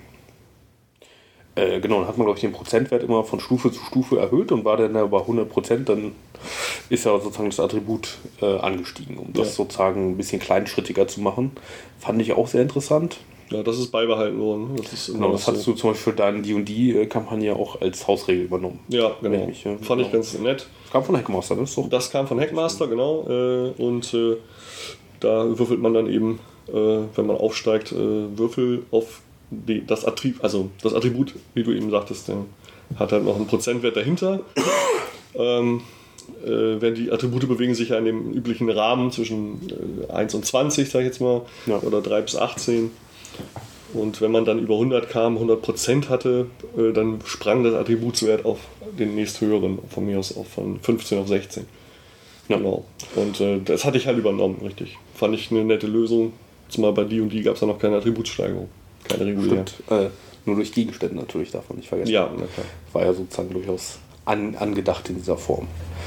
Äh, genau, dann hat man, glaube ich, den Prozentwert immer von Stufe zu Stufe erhöht und war dann bei hundert Prozent, dann ist ja sozusagen das Attribut äh, angestiegen, um das ja. sozusagen ein bisschen kleinschrittiger zu machen. Fand ich auch sehr interessant. Ja, das ist beibehalten worden. Das ist genau, das hattest so. du zum Beispiel für deine D und D-Kampagne auch als Hausregel übernommen. Ja, genau. Ich, ja, Fand genau. ich ganz nett. Das kam von Hackmaster, das ist doch. Das kam von Hackmaster, genau. Äh, und äh, da würfelt man dann eben, äh, wenn man aufsteigt, äh, Würfel auf die, das Attribut, also das Attribut, wie du eben sagtest, der hat halt noch einen Prozentwert dahinter. ähm, äh, wenn die Attribute bewegen sich ja in dem üblichen Rahmen zwischen äh, eins und zwanzig, sag ich jetzt mal, ja. oder drei bis achtzehn. Und wenn man dann über hundert kam, hundert Prozent hatte, äh, dann sprang der Attributswert auf den nächsthöheren, von mir aus auch von fünfzehn auf sechzehn. Ja. Genau. Und äh, das hatte ich halt übernommen, richtig. Fand ich eine nette Lösung. Zumal bei D und D gab es ja noch keine Attributssteigerung. Keine reguläre. Äh, nur durch Gegenstände natürlich, darf man nicht vergessen. Ja, na klar. War ja sozusagen durchaus an, angedacht in dieser Form.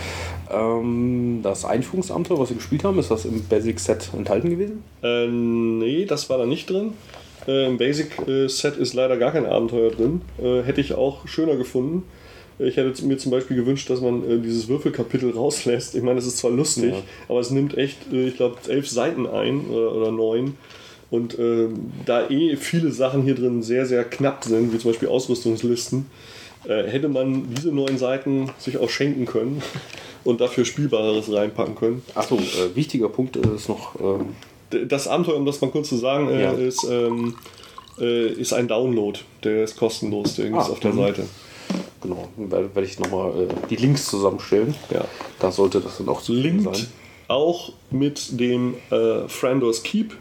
Ähm, das Einführungsabenteuer, was wir gespielt haben, ist das im Basic Set enthalten gewesen? Äh, nee, das war da nicht drin. Äh, Im Basic äh, Set ist leider gar kein Abenteuer drin. Äh, hätte ich auch schöner gefunden. Ich hätte mir zum Beispiel gewünscht, dass man äh, dieses Würfelkapitel rauslässt. Ich meine, es ist zwar lustig, ja. aber es nimmt echt, äh, ich glaube, elf Seiten ein oder, oder neun. Und äh, da eh viele Sachen hier drin sehr, sehr knapp sind, wie zum Beispiel Ausrüstungslisten, äh, hätte man diese neun Seiten sich auch schenken können und dafür Spielbareres reinpacken können. Achso, äh, wichtiger Punkt ist noch... Ähm das Abenteuer, um das mal kurz zu sagen, äh, ja. ist, ähm, äh, ist ein Download. Der ist kostenlos, der ist ah, auf der Seite. Genau, werde ich nochmal äh, die Links zusammenstellen. Ja. Da sollte das dann auch zu Linkt sein. Auch mit dem äh, Frandor's Keep,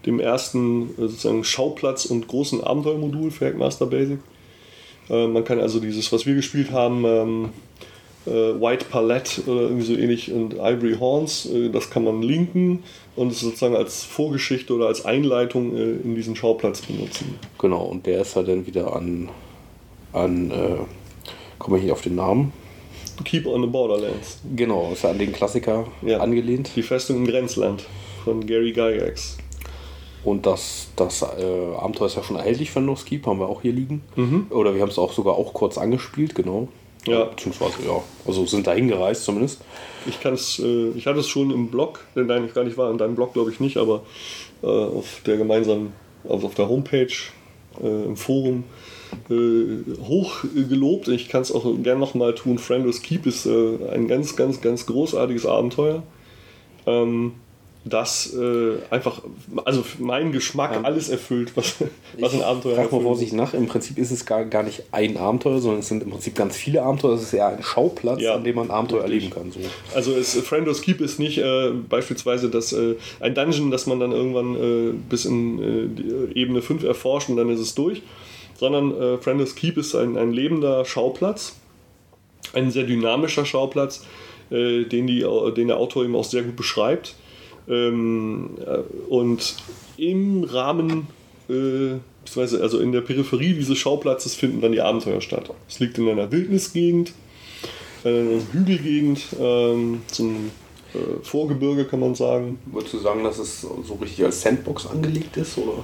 dem ersten äh, sozusagen Schauplatz und großen Abenteuermodul für Hackmaster Basic. Äh, man kann also dieses, was wir gespielt haben, ähm, äh, White Palette oder irgendwie so ähnlich und Ivory Horns, äh, das kann man linken und es sozusagen als Vorgeschichte oder als Einleitung äh, in diesen Schauplatz benutzen. Genau, und der ist halt dann wieder an, an äh, komme ich nicht auf den Namen. Keep on the Borderlands. Genau, ist ja an den Klassiker ja. angelehnt. Die Festung im Grenzland von Gary Gygax. Und das, das äh, Abenteuer ist ja schon erhältlich von No Skip, haben wir auch hier liegen. Mhm. Oder wir haben es auch sogar auch kurz angespielt, genau. Ja. Beziehungsweise, ja, also sind da hingereist zumindest. Ich kann es, äh, ich hatte es schon im Blog, denn nein, ich gar nicht war, in deinem Blog glaube ich nicht, aber äh, auf der gemeinsamen, also auf der Homepage, äh, im Forum, äh, hoch äh, gelobt. Ich kann es auch gerne nochmal tun. Friendless Keep ist äh, ein ganz, ganz, ganz großartiges Abenteuer. Ähm, das äh, einfach, also für meinen Geschmack ja. alles erfüllt, was, was ein Abenteuer erfüllt. Frag mal vorsichtig nach, im Prinzip ist es gar, gar nicht ein Abenteuer, sondern es sind im Prinzip ganz viele Abenteuer. Es ist eher ein Schauplatz, ja, an dem man Abenteuer richtig. erleben kann. So. Also es, Friendless Keep ist nicht äh, beispielsweise das, äh, ein Dungeon, das man dann irgendwann äh, bis in äh, die Ebene fünf erforscht und dann ist es durch, sondern äh, Friendless Keep ist ein, ein lebender Schauplatz, ein sehr dynamischer Schauplatz, äh, den, die, den der Autor eben auch sehr gut beschreibt. Ähm, äh, und im Rahmen, äh, beziehungsweise also in der Peripherie dieses Schauplatzes finden dann die Abenteuer statt. Es liegt in einer Wildnisgegend, einer Hügelgegend, ähm, zum äh, Vorgebirge kann man sagen. Würdest du sagen, dass es so richtig als Sandbox angelegt ist, oder?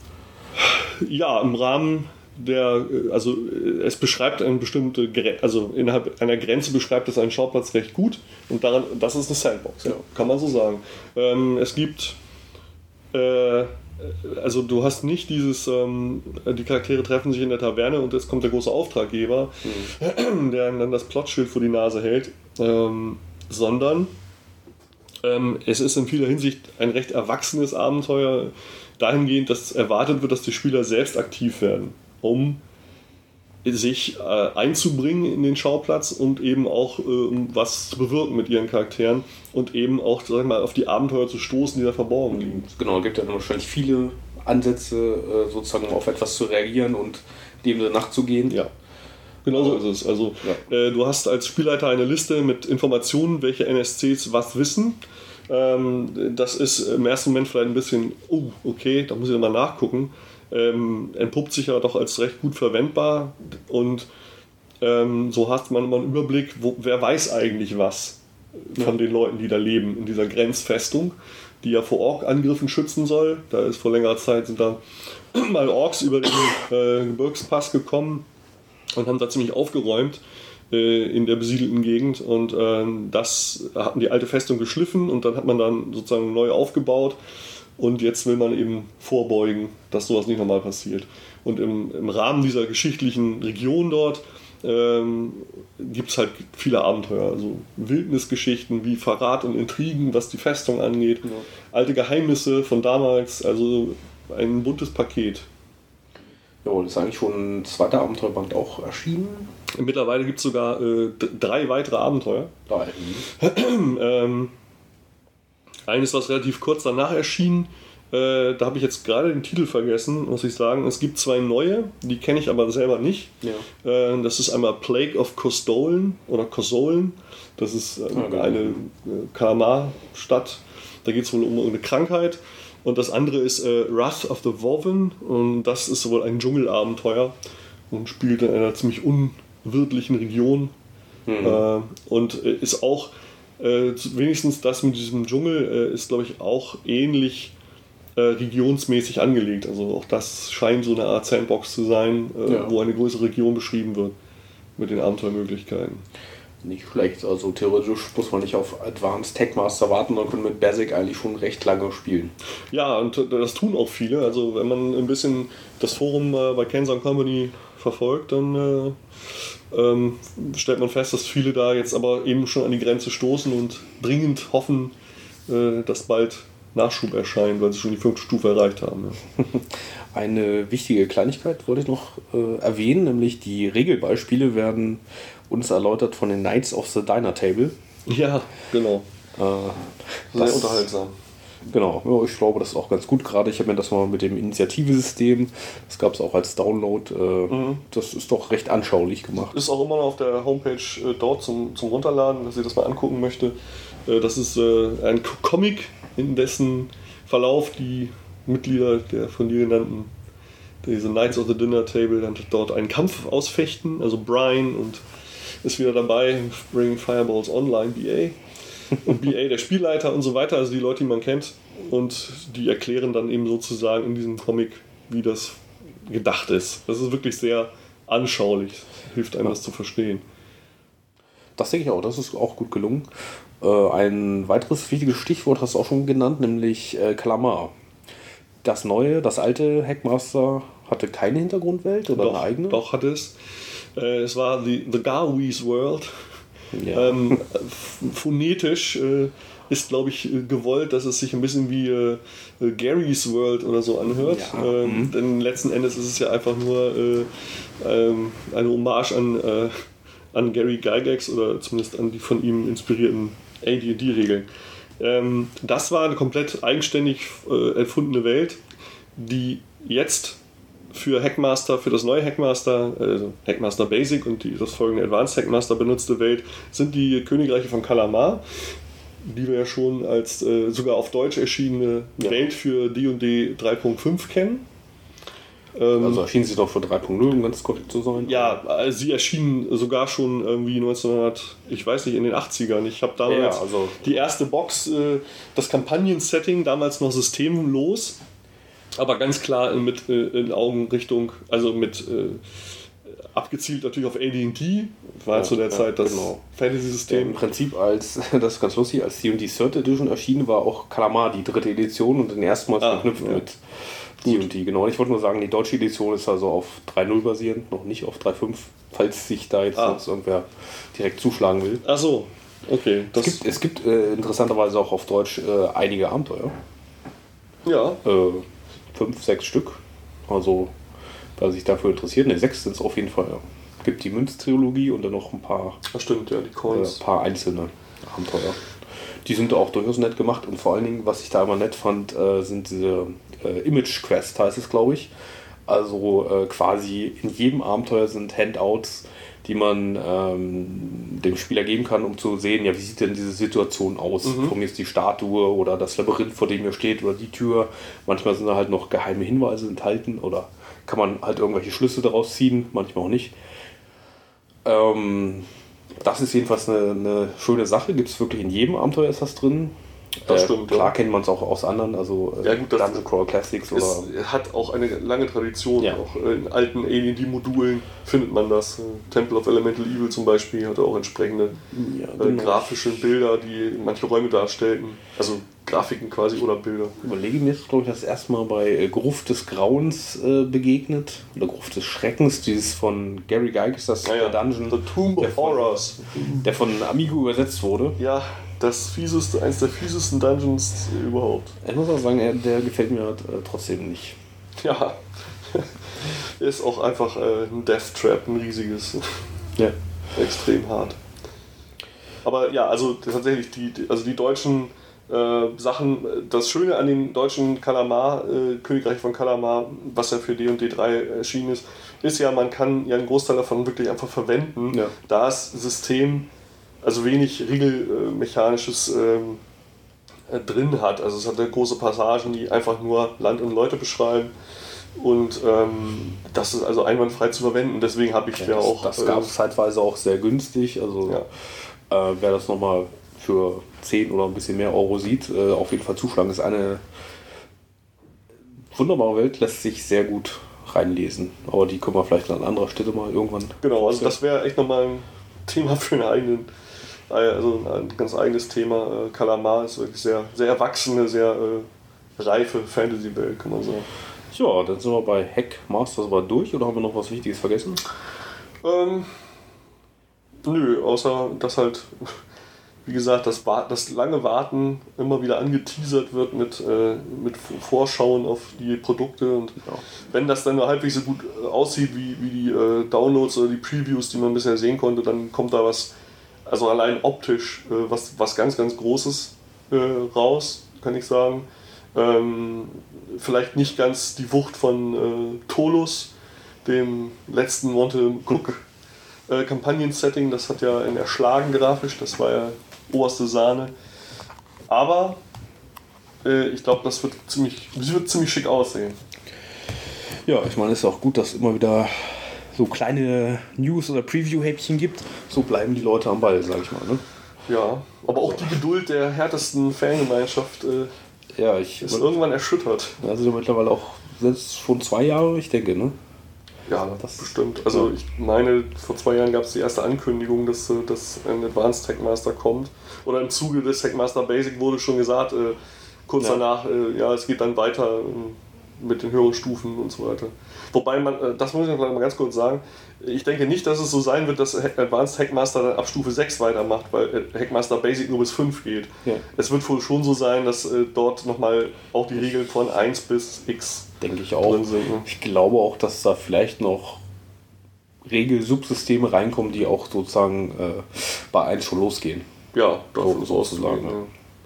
Ja, im Rahmen der, also es beschreibt eine bestimmte, also innerhalb einer Grenze beschreibt es einen Schauplatz recht gut und daran, das ist eine Sandbox, ja, kann man so sagen. Ähm, es gibt, äh, also du hast nicht dieses, ähm, die Charaktere treffen sich in der Taverne und jetzt kommt der große Auftraggeber, mhm. der dann das Plotschild vor die Nase hält, ähm, sondern ähm, es ist in vieler Hinsicht ein recht erwachsenes Abenteuer, dahingehend, dass erwartet wird, dass die Spieler selbst aktiv werden, um sich äh, einzubringen in den Schauplatz und eben auch äh, um was zu bewirken mit ihren Charakteren und eben auch, sag ich mal, auf die Abenteuer zu stoßen, die da verborgen liegen. Genau, es gibt ja dann wahrscheinlich viele Ansätze, äh, sozusagen auf etwas zu reagieren und dem nachzugehen. Ja, genau so ist es. Also ja. äh, du hast als Spielleiter eine Liste mit Informationen, welche N S Cs was wissen. Ähm, das ist im ersten Moment vielleicht ein bisschen, oh, okay, da muss ich mal nachgucken. Ähm, entpuppt sich ja doch als recht gut verwendbar und ähm, so hat man immer einen Überblick, wo, wer weiß eigentlich was von ja. den Leuten, die da leben in dieser Grenzfestung, die ja vor Ork-Angriffen schützen soll. Da ist vor längerer Zeit sind da mal Orks über den äh, Gebirgspass gekommen und haben da ziemlich aufgeräumt äh, in der besiedelten Gegend und äh, das hatten die alte Festung geschliffen und dann hat man dann sozusagen neu aufgebaut. Und jetzt will man eben vorbeugen, dass sowas nicht nochmal passiert. Und im, im Rahmen dieser geschichtlichen Region dort ähm, gibt es halt viele Abenteuer. Also Wildnisgeschichten wie Verrat und Intrigen, was die Festung angeht. Ja. Alte Geheimnisse von damals, also ein buntes Paket. Ja, das ist eigentlich schon ein zweiter Abenteuerband auch erschienen. Mittlerweile gibt es sogar äh, d- drei weitere Abenteuer. Drei. ähm, Eines, was relativ kurz danach erschien, äh, da habe ich jetzt gerade den Titel vergessen, muss ich sagen. Es gibt zwei neue, die kenne ich aber selber nicht. Ja. Äh, das ist einmal Plague of Kostolen oder Kosolen. Das ist äh, okay. eine äh, Kalamar-Stadt. Da geht es wohl um eine Krankheit. Und das andere ist äh, Wrath of the Woven. Und das ist wohl ein Dschungelabenteuer und spielt in einer ziemlich unwirtlichen Region. Mhm. Äh, und äh, ist auch Äh, wenigstens das mit diesem Dschungel äh, ist, glaube ich, auch ähnlich äh, regionsmäßig angelegt. Also auch das scheint so eine Art Sandbox zu sein, äh, ja. wo eine größere Region beschrieben wird mit den Abenteuermöglichkeiten. Nicht schlecht. Also theoretisch muss man nicht auf Advanced Hackmaster warten, man kann mit Basic eigentlich schon recht lange spielen. Ja, und das tun auch viele. Also wenn man ein bisschen das Forum äh, bei Ken's and Company verfolgt, dann äh, ähm, stellt man fest, dass viele da jetzt aber eben schon an die Grenze stoßen und dringend hoffen, äh, dass bald Nachschub erscheint, weil sie schon die fünfte Stufe erreicht haben. Ja. Eine wichtige Kleinigkeit wollte ich noch äh, erwähnen, nämlich die Regelbeispiele werden uns erläutert von den Knights of the Dinner Table. Ja, genau. Äh, Sehr unterhaltsam. Genau, ja, ich glaube, das ist auch ganz gut. Gerade ich habe mir das mal mit dem Initiativesystem, das gab es auch als Download, äh, mhm. das ist doch recht anschaulich gemacht. Ist auch immer noch auf der Homepage äh, dort zum, zum Runterladen, dass ihr das mal angucken möchte. Äh, das ist äh, ein Comic, in dessen Verlauf die Mitglieder der von dir genannten, diese Knights of the Dinner Table, dann dort einen Kampf ausfechten. Also Brian und ist wieder dabei, Bringing Fireballs Online, B A. Und B A der Spielleiter und so weiter, also die Leute, die man kennt. Und die erklären dann eben sozusagen in diesem Comic, wie das gedacht ist. Das ist wirklich sehr anschaulich, hilft einem ja. das zu verstehen. Das denke ich auch, das ist auch gut gelungen. Äh, ein weiteres wichtiges Stichwort hast du auch schon genannt, nämlich äh, Kalamar. Das neue, das alte Hackmaster hatte keine Hintergrundwelt oder doch, eine eigene? Doch, hatte es. Äh, es war die, The Garwys World. Ja. Ähm, phonetisch äh, ist, glaube ich, gewollt, dass es sich ein bisschen wie äh, Gary's World oder so anhört. Ja. Ähm, mhm. Denn letzten Endes ist es ja einfach nur äh, ähm, eine Hommage an, äh, an Gary Gygax oder zumindest an die von ihm inspirierten A D und D-Regeln. Ähm, das war eine komplett eigenständig äh, erfundene Welt, die jetzt für Hackmaster, für das neue Hackmaster, also Hackmaster Basic und die, das folgende Advanced Hackmaster benutzte Welt, sind die Königreiche von Kalamar, die wir ja schon als äh, sogar auf Deutsch erschienene ja. Welt für D und D drei Punkt fünf kennen. Ähm, also erschienen sie doch für drei Punkt null, um ganz korrekt zu sein? Ja, also sie erschienen sogar schon irgendwie neunzehnhundert, ich weiß nicht, in den achtzigern. Ich habe damals ja, also die erste Box, äh, das Kampagnen-Setting, damals noch systemlos, aber ganz klar mit äh, in Augenrichtung, also mit äh, abgezielt natürlich auf A D und D, war ja, zu der ja, Zeit das genau. Fantasy-System. Ja, im Prinzip als, das ist ganz lustig, als D und D Third Edition erschienen, war auch Kalamar die dritte Edition und den erstmals ah, verknüpft ja. mit D und D. Genau, ich wollte nur sagen, die deutsche Edition ist also auf drei Punkt null basierend, noch nicht auf drei Punkt fünf, falls sich da jetzt ah. irgendwer direkt zuschlagen will. Ach so, okay. Das es gibt, es gibt äh, interessanterweise auch auf Deutsch äh, einige Abenteuer. Ja. Äh, fünf, sechs Stück. Also, wer sich dafür interessiert, ne, sechs sind es auf jeden Fall. Ja. Es gibt die Münztrilogie und dann noch ein paar, Ach stimmt, ja, die Coins. Äh, paar einzelne Abenteuer. Die sind auch durchaus nett gemacht und vor allen Dingen, was ich da immer nett fand, äh, sind diese äh, Image Quest, heißt es, glaube ich. Also äh, quasi in jedem Abenteuer sind Handouts, die man ähm, dem Spieler geben kann, um zu sehen, ja, wie sieht denn diese Situation aus? Mhm. Vor mir ist die Statue oder das Labyrinth, vor dem ihr steht, oder die Tür. Manchmal sind da halt noch geheime Hinweise enthalten oder kann man halt irgendwelche Schlüsse daraus ziehen, manchmal auch nicht. Ähm, das ist jedenfalls eine, eine schöne Sache, gibt es wirklich in jedem Abenteuer ist das drin. Das äh, stimmt, klar ja. kennt man es auch aus anderen, also ja, gut, das Dungeon Crawl Classics. Oder es hat auch eine lange Tradition, ja. auch in alten A D und D-Modulen findet man das. Temple of Elemental Evil zum Beispiel hatte auch entsprechende ja, genau. äh, grafische Bilder, die manche Räume darstellten. Also Grafiken quasi oder Bilder. Ich überlege mir jetzt, glaube ich, das erste Mal bei äh, Gruft des Grauens äh, begegnet. Oder Gruft des Schreckens, dieses von Gary Gygax, das ja, ja. der Dungeon. The Tomb of Horrors. Der von Amigo übersetzt wurde. Ja, das fieseste, eins der fiesesten Dungeons überhaupt. Ich muss auch sagen, der gefällt mir halt, äh, trotzdem nicht. Ja, ist auch einfach äh, ein Death Trap, ein riesiges. Ja. Extrem hart. Aber ja, also tatsächlich, die, also die deutschen äh, Sachen, das Schöne an den deutschen Kalamar, äh, Königreich von Kalamar, was ja für D und D drei erschienen ist, ist ja, man kann ja einen Großteil davon wirklich einfach verwenden, ja. da das System also wenig Regelmechanisches ähm, äh, drin hat. Also es hat eine große Passagen, die einfach nur Land und Leute beschreiben und ähm, das ist also einwandfrei zu verwenden. Deswegen habe ich ja, ja das, auch... Das gab es äh, zeitweise auch sehr günstig, also ja. äh, wer das nochmal für zehn oder ein bisschen mehr Euro sieht, äh, auf jeden Fall zuschlagen. Das ist eine wunderbare Welt, lässt sich sehr gut reinlesen. Aber die können wir vielleicht an anderer Stelle mal irgendwann... Genau, also das wäre echt nochmal ein Thema für einen eigenen... Also ein ganz eigenes Thema. Kalamar ist wirklich sehr, sehr erwachsene, sehr äh, reife Fantasy-Welt, kann man sagen. Ja, dann sind wir bei Hackmasters war durch oder haben wir noch was Wichtiges vergessen? Ähm, nö, außer dass halt, wie gesagt, das, das lange Warten immer wieder angeteasert wird mit, äh, mit Vorschauen auf die Produkte und ja. wenn das dann nur halbwegs so gut aussieht wie, wie die äh, Downloads oder die Previews, die man bisher sehen konnte, dann kommt da was. Also allein optisch äh, was, was ganz, ganz Großes äh, raus. kann ich sagen. Ähm, vielleicht nicht ganz die Wucht von äh, Tolus, dem letzten Monte Cook äh, Kampagnen-Setting. Das hat ja in Erschlagen grafisch, das war ja oberste Sahne. Aber äh, ich glaube, das wird ziemlich, das wird ziemlich schick aussehen. Ja, ich meine, es ist auch gut, dass es immer wieder so kleine News- oder Preview-Häppchen gibt. So bleiben die Leute am Ball, sag ich mal. Ne? Ja, aber auch die Geduld der härtesten Fangemeinschaft äh, ja, ich ist irgendwann erschüttert. Also mittlerweile auch jetzt schon zwei Jahre, ich denke, ne? Ja, das bestimmt. Also ich meine, vor zwei Jahren gab es die erste Ankündigung, dass, dass ein Advanced Hackmaster kommt. Oder im Zuge des Hackmaster Basic wurde schon gesagt, äh, kurz ja. danach, äh, ja, es geht dann weiter äh, mit den höheren Stufen und so weiter. Wobei man, äh, das muss ich mal ganz kurz sagen, ich denke nicht, dass es so sein wird, dass Advanced Hackmaster dann ab Stufe sechs weitermacht, weil Hackmaster Basic nur bis fünf geht. Ja. Es wird wohl schon so sein, dass äh, dort nochmal auch die Regeln von eins bis X denke ich auch. Sind, ne? Ich glaube auch, dass da vielleicht noch Regel-Subsysteme reinkommen, die auch sozusagen äh, bei eins schon losgehen. Ja, davon so sozusagen. Ja.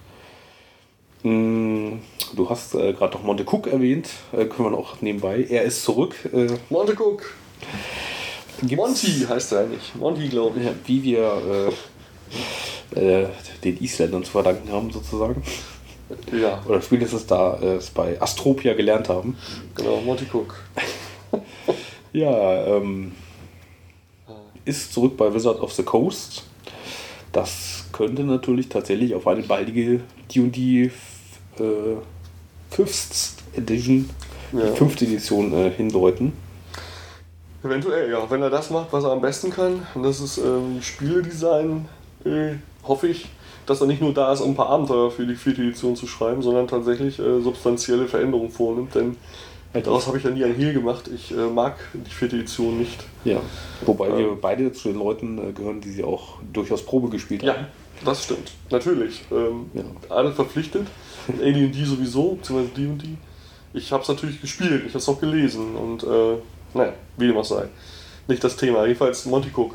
Du hast äh, gerade noch Monte Cook erwähnt, äh, können wir noch nebenbei. Er ist zurück. Äh, Monte Cook! Monty heißt er eigentlich. Monty, glaube ich. Ja, wie wir äh, äh, den Isländern zu verdanken haben, sozusagen. Ja. Oder spätestens da äh, es bei Astropia gelernt haben. Genau, Monty Cook. ja, ähm, ist zurück bei Wizard of the Coast. Das könnte natürlich tatsächlich auf eine baldige D und D äh, Fifth Edition, ja. die fünfte Edition äh, hindeuten. Eventuell, ja. Wenn er das macht, was er am besten kann, und das ist ähm, Spieledesign, äh, hoffe ich, dass er nicht nur da ist, um ein paar Abenteuer für die vierte Edition zu schreiben, sondern tatsächlich äh, substanzielle Veränderungen vornimmt, denn daraus habe ich ja nie ein Hehl gemacht. Ich äh, mag die vierte Edition nicht. Ja, wobei ähm, wir beide zu den Leuten äh, gehören, die sie auch durchaus Probe gespielt haben. Ja, das stimmt. Natürlich. Ähm, ja. Alle verpflichtet. A D und D sowieso, beziehungsweise D und D. Ich habe es natürlich gespielt, ich habe es auch gelesen und äh, naja, wie dem auch sei. Nicht das Thema, jedenfalls Monty Cook.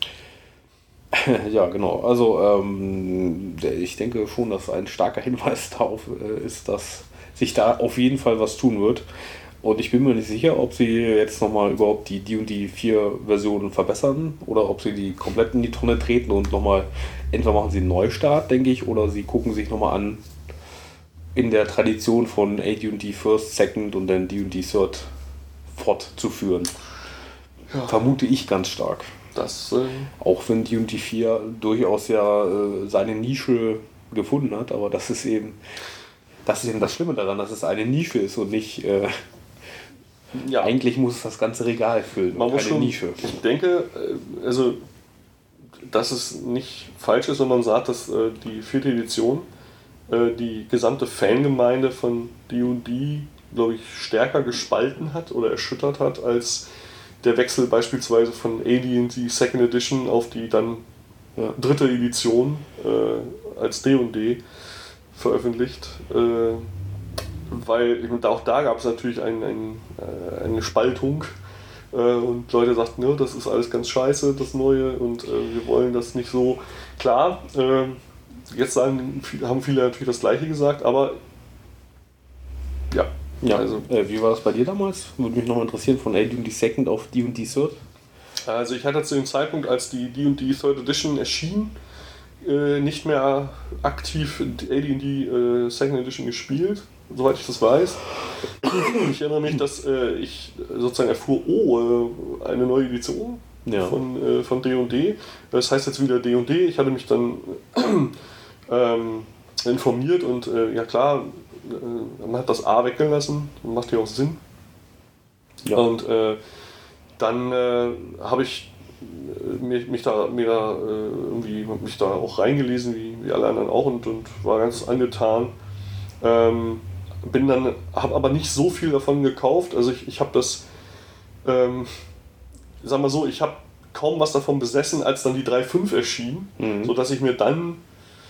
Ja, genau. Also ähm, ich denke schon, dass ein starker Hinweis darauf äh, ist, dass sich da auf jeden Fall was tun wird. Und ich bin mir nicht sicher, ob sie jetzt nochmal überhaupt die D und D vier Versionen verbessern oder ob sie die komplett in die Tonne treten und nochmal, entweder machen sie einen Neustart, denke ich, oder sie gucken sich nochmal an, in der Tradition von A D und D First, Second und dann D und D Third fortzuführen. Ja. Vermute ich ganz stark. Das, äh Auch wenn D und D vier durchaus ja äh, seine Nische gefunden hat, aber das ist eben das ist eben das Schlimme daran, dass es eine Nische ist und nicht äh, ja. Eigentlich muss es das ganze Regal füllen, man keine muss schon, Nische. Ich denke, also dass es nicht falsch ist, wenn man sagt, dass äh, die vierte Edition äh, die gesamte Fangemeinde von D und D, glaube ich, stärker gespalten hat oder erschüttert hat, als der Wechsel beispielsweise von A D und D Second Edition auf die dann ja, dritte Edition äh, als D und D veröffentlicht. Äh, weil auch da gab es natürlich ein, ein, äh, eine Spaltung äh, und Leute sagten, ne, das ist alles ganz scheiße, das Neue, und äh, wir wollen das nicht so. Klar, äh, jetzt sagen, haben viele natürlich das Gleiche gesagt, aber ja. Ja, also, äh, wie war das bei dir damals? Würde mich noch interessieren, von A D und D Second auf D und D Third. Also ich hatte zu dem Zeitpunkt, als die D und D Third Edition erschien, äh, nicht mehr aktiv A D und D äh, Second Edition gespielt, soweit ich das weiß. Ich erinnere mich, dass äh, ich sozusagen erfuhr, oh, äh, eine neue Edition ja. von, äh, von D und D. Das heißt jetzt wieder D und D. Ich hatte mich dann ähm, informiert und äh, ja klar, man hat das A weggelassen, macht ja auch Sinn. Ja. Und äh, dann äh, habe ich mich, mich da, mir da, äh, irgendwie, mich da auch reingelesen, wie, wie alle anderen auch, und, und war ganz angetan. Ähm, bin dann, habe aber nicht so viel davon gekauft. Also ich, ich habe das, ähm, sag mal so, ich habe kaum was davon besessen, als dann die drei Punkt fünf erschien, mhm. sodass ich mir dann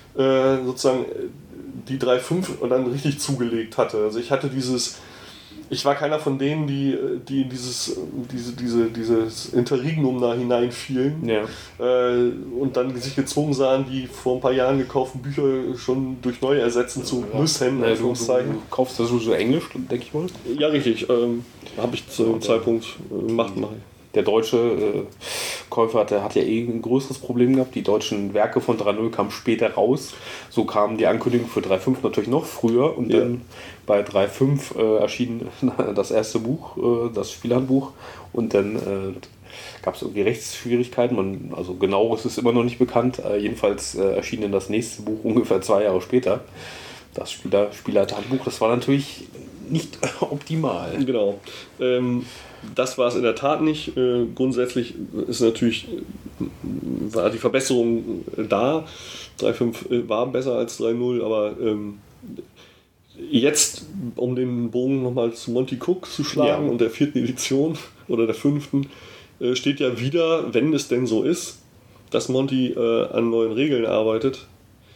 äh, sozusagen die drei Punkt fünf dann richtig zugelegt hatte. Also ich hatte dieses, ich war keiner von denen, die, die in dieses, diese, diese, dieses Interregnum da hineinfielen Ja. äh, und dann sich gezwungen sahen, die vor ein paar Jahren gekauften Bücher schon durch neue ersetzen zu Ja. müssen. Ja, du, du kaufst das so Englisch, denke ich mal? Ja, richtig. Ähm, Habe ich zu dem Zeitpunkt äh, gemacht. Mach ich. Der deutsche äh, Käufer hat, der hat ja eh ein größeres Problem gehabt. Die deutschen Werke von drei Punkt null kamen später raus. So kam die Ankündigung für drei Punkt fünf natürlich noch früher. Und ja. dann bei drei Punkt fünf äh, erschien das erste Buch, äh, das Spielhandbuch. Und dann äh, gab es irgendwie Rechtsschwierigkeiten. Man, also genau ist es immer noch nicht bekannt. Äh, jedenfalls äh, erschien dann das nächste Buch ungefähr zwei Jahre später. Das Spieler, Spielerhandbuch. Das war natürlich nicht optimal. Genau. Ähm, Das war es in der Tat nicht. Äh, grundsätzlich ist natürlich war die Verbesserung da. drei Punkt fünf war besser als drei Punkt null, aber ähm, jetzt, um den Bogen nochmal zu Monty Cook zu schlagen, ja, und der vierten Edition oder der fünften, äh, steht ja wieder, wenn es denn so ist, dass Monty äh, an neuen Regeln arbeitet,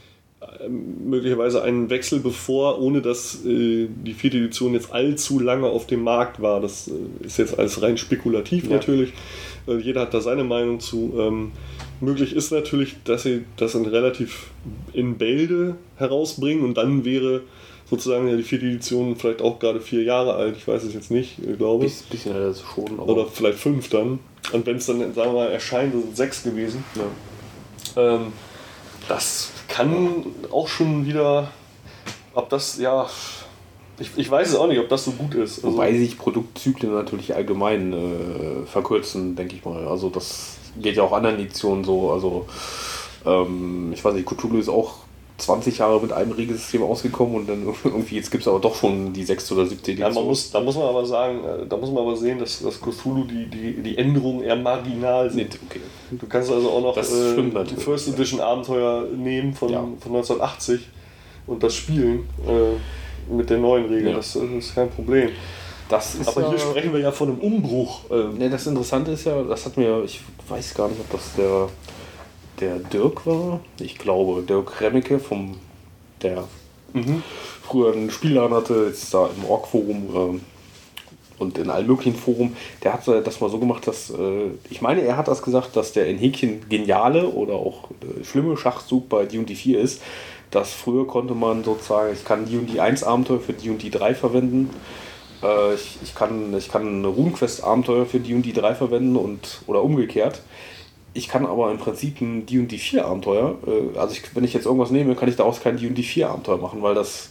möglicherweise einen Wechsel bevor, ohne dass äh, die vierte Edition jetzt allzu lange auf dem Markt war. Das äh, ist jetzt alles rein spekulativ, ja, natürlich. Äh, jeder hat da seine Meinung zu. Ähm, möglich ist natürlich, dass sie das in relativ in Bälde herausbringen und dann wäre sozusagen ja die vierte Edition vielleicht auch gerade vier Jahre alt. Ich weiß es jetzt nicht, glaube ich. Ein bisschen älter schon. Aber oder vielleicht fünf dann. Und wenn es dann, sagen wir mal, erscheint, sind es sechs gewesen. Ja. Ähm, das kann auch schon wieder, ob das, ja, ich, ich weiß es auch nicht, ob das so gut ist. Also, wobei sich Produktzyklen natürlich allgemein äh, verkürzen, denke ich mal. Also das geht ja auch anderen Editionen so. Also ähm, ich weiß nicht, Cthulhu ist auch zwanzig Jahre mit einem Regelsystem ausgekommen und dann irgendwie, jetzt gibt es aber doch schon die sechste oder siebte Edition. Ja, man muss, da muss man aber sagen, da muss man aber sehen, dass, dass Cthulhu die, die, die Änderungen eher marginal sind. Okay. Du kannst also auch noch äh, die First Edition Abenteuer nehmen von, ja. von neunzehnhundertachtzig und das spielen äh, mit den neuen Regeln. Ja. Das, das ist kein Problem. Das ist aber ja, hier sprechen wir ja von einem Umbruch. Ähm, ne, das Interessante ist ja, das hat mir, ich weiß gar nicht, ob das der der Dirk war, ich glaube, Dirk Remmeke, vom, der mhm. früher einen Spielladen hatte, jetzt da im Org-Forum äh, und in allen möglichen Foren, der hat das mal so gemacht, dass, äh, ich meine, er hat das gesagt, dass der in Häkchen geniale oder auch äh, schlimme Schachzug bei D und D vier ist, dass früher konnte man sozusagen, ich kann D und D eins Abenteuer für D und D drei verwenden, äh, ich, ich kann, ich kann eine RuneQuest Abenteuer für D und D drei verwenden und, oder umgekehrt. Ich kann aber im Prinzip ein D und D vier Abenteuer, äh, also ich, wenn ich jetzt irgendwas nehme, kann ich daraus kein D und D vier Abenteuer machen, weil das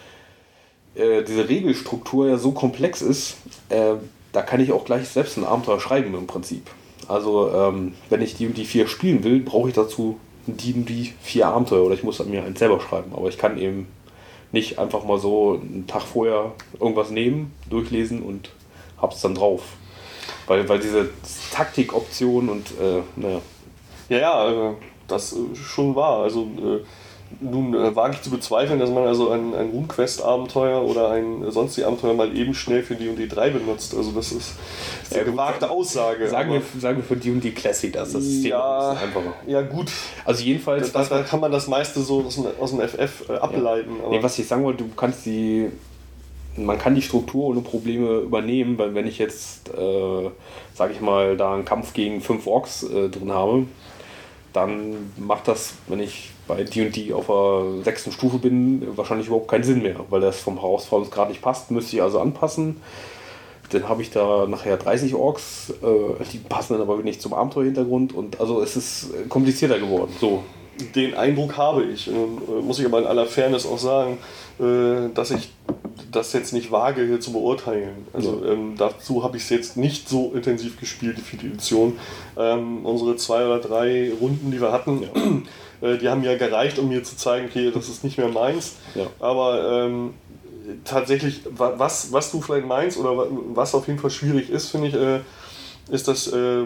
äh, diese Regelstruktur ja so komplex ist, äh, da kann ich auch gleich selbst ein Abenteuer schreiben im Prinzip. Also ähm, wenn ich D und D vier spielen will, brauche ich dazu ein D und D vier Abenteuer oder ich muss mir eins selber schreiben, aber ich kann eben nicht einfach mal so einen Tag vorher irgendwas nehmen, durchlesen und hab's dann drauf. Weil, weil diese Taktikoption und äh, naja. Ja, ja, das schon war. Also äh, nun äh, wage ich zu bezweifeln, dass man also ein, ein RuneQuest-Abenteuer oder ein sonstiges Abenteuer mal eben schnell für D und D drei benutzt. Also das ist, das ist eine ja, gewagte Aussage. Sagen wir, sagen wir für D und D Classic das. Das System ja, ist einfacher. Ja gut. Also jedenfalls... Da, da kann man das meiste so aus dem, aus dem F F äh, ableiten. Ja. Aber nee, was ich sagen wollte, du kannst die... Man kann die Struktur ohne Probleme übernehmen, weil wenn ich jetzt, äh, sage ich mal, da einen Kampf gegen fünf Orks äh, drin habe, dann macht das, wenn ich bei D und D auf der sechsten Stufe bin, wahrscheinlich überhaupt keinen Sinn mehr, weil das vom Herausforderungsgrad nicht passt, müsste ich also anpassen. Dann habe ich da nachher dreißig Orks, äh, die passen dann aber nicht zum Abenteuerhintergrund und also es ist komplizierter geworden. So. Den Eindruck habe ich. Und, äh, muss ich aber in aller Fairness auch sagen, äh, dass ich das jetzt nicht wage hier zu beurteilen. Also ja. ähm, dazu habe ich es jetzt nicht so intensiv gespielt, die vierte Edition. Ähm, unsere zwei oder drei Runden, die wir hatten, ja. äh, die haben ja gereicht, um mir zu zeigen, okay, das ist nicht mehr meins. Ja. Aber ähm, tatsächlich, was, was du vielleicht meinst oder was auf jeden Fall schwierig ist, finde ich, äh, ist das, äh,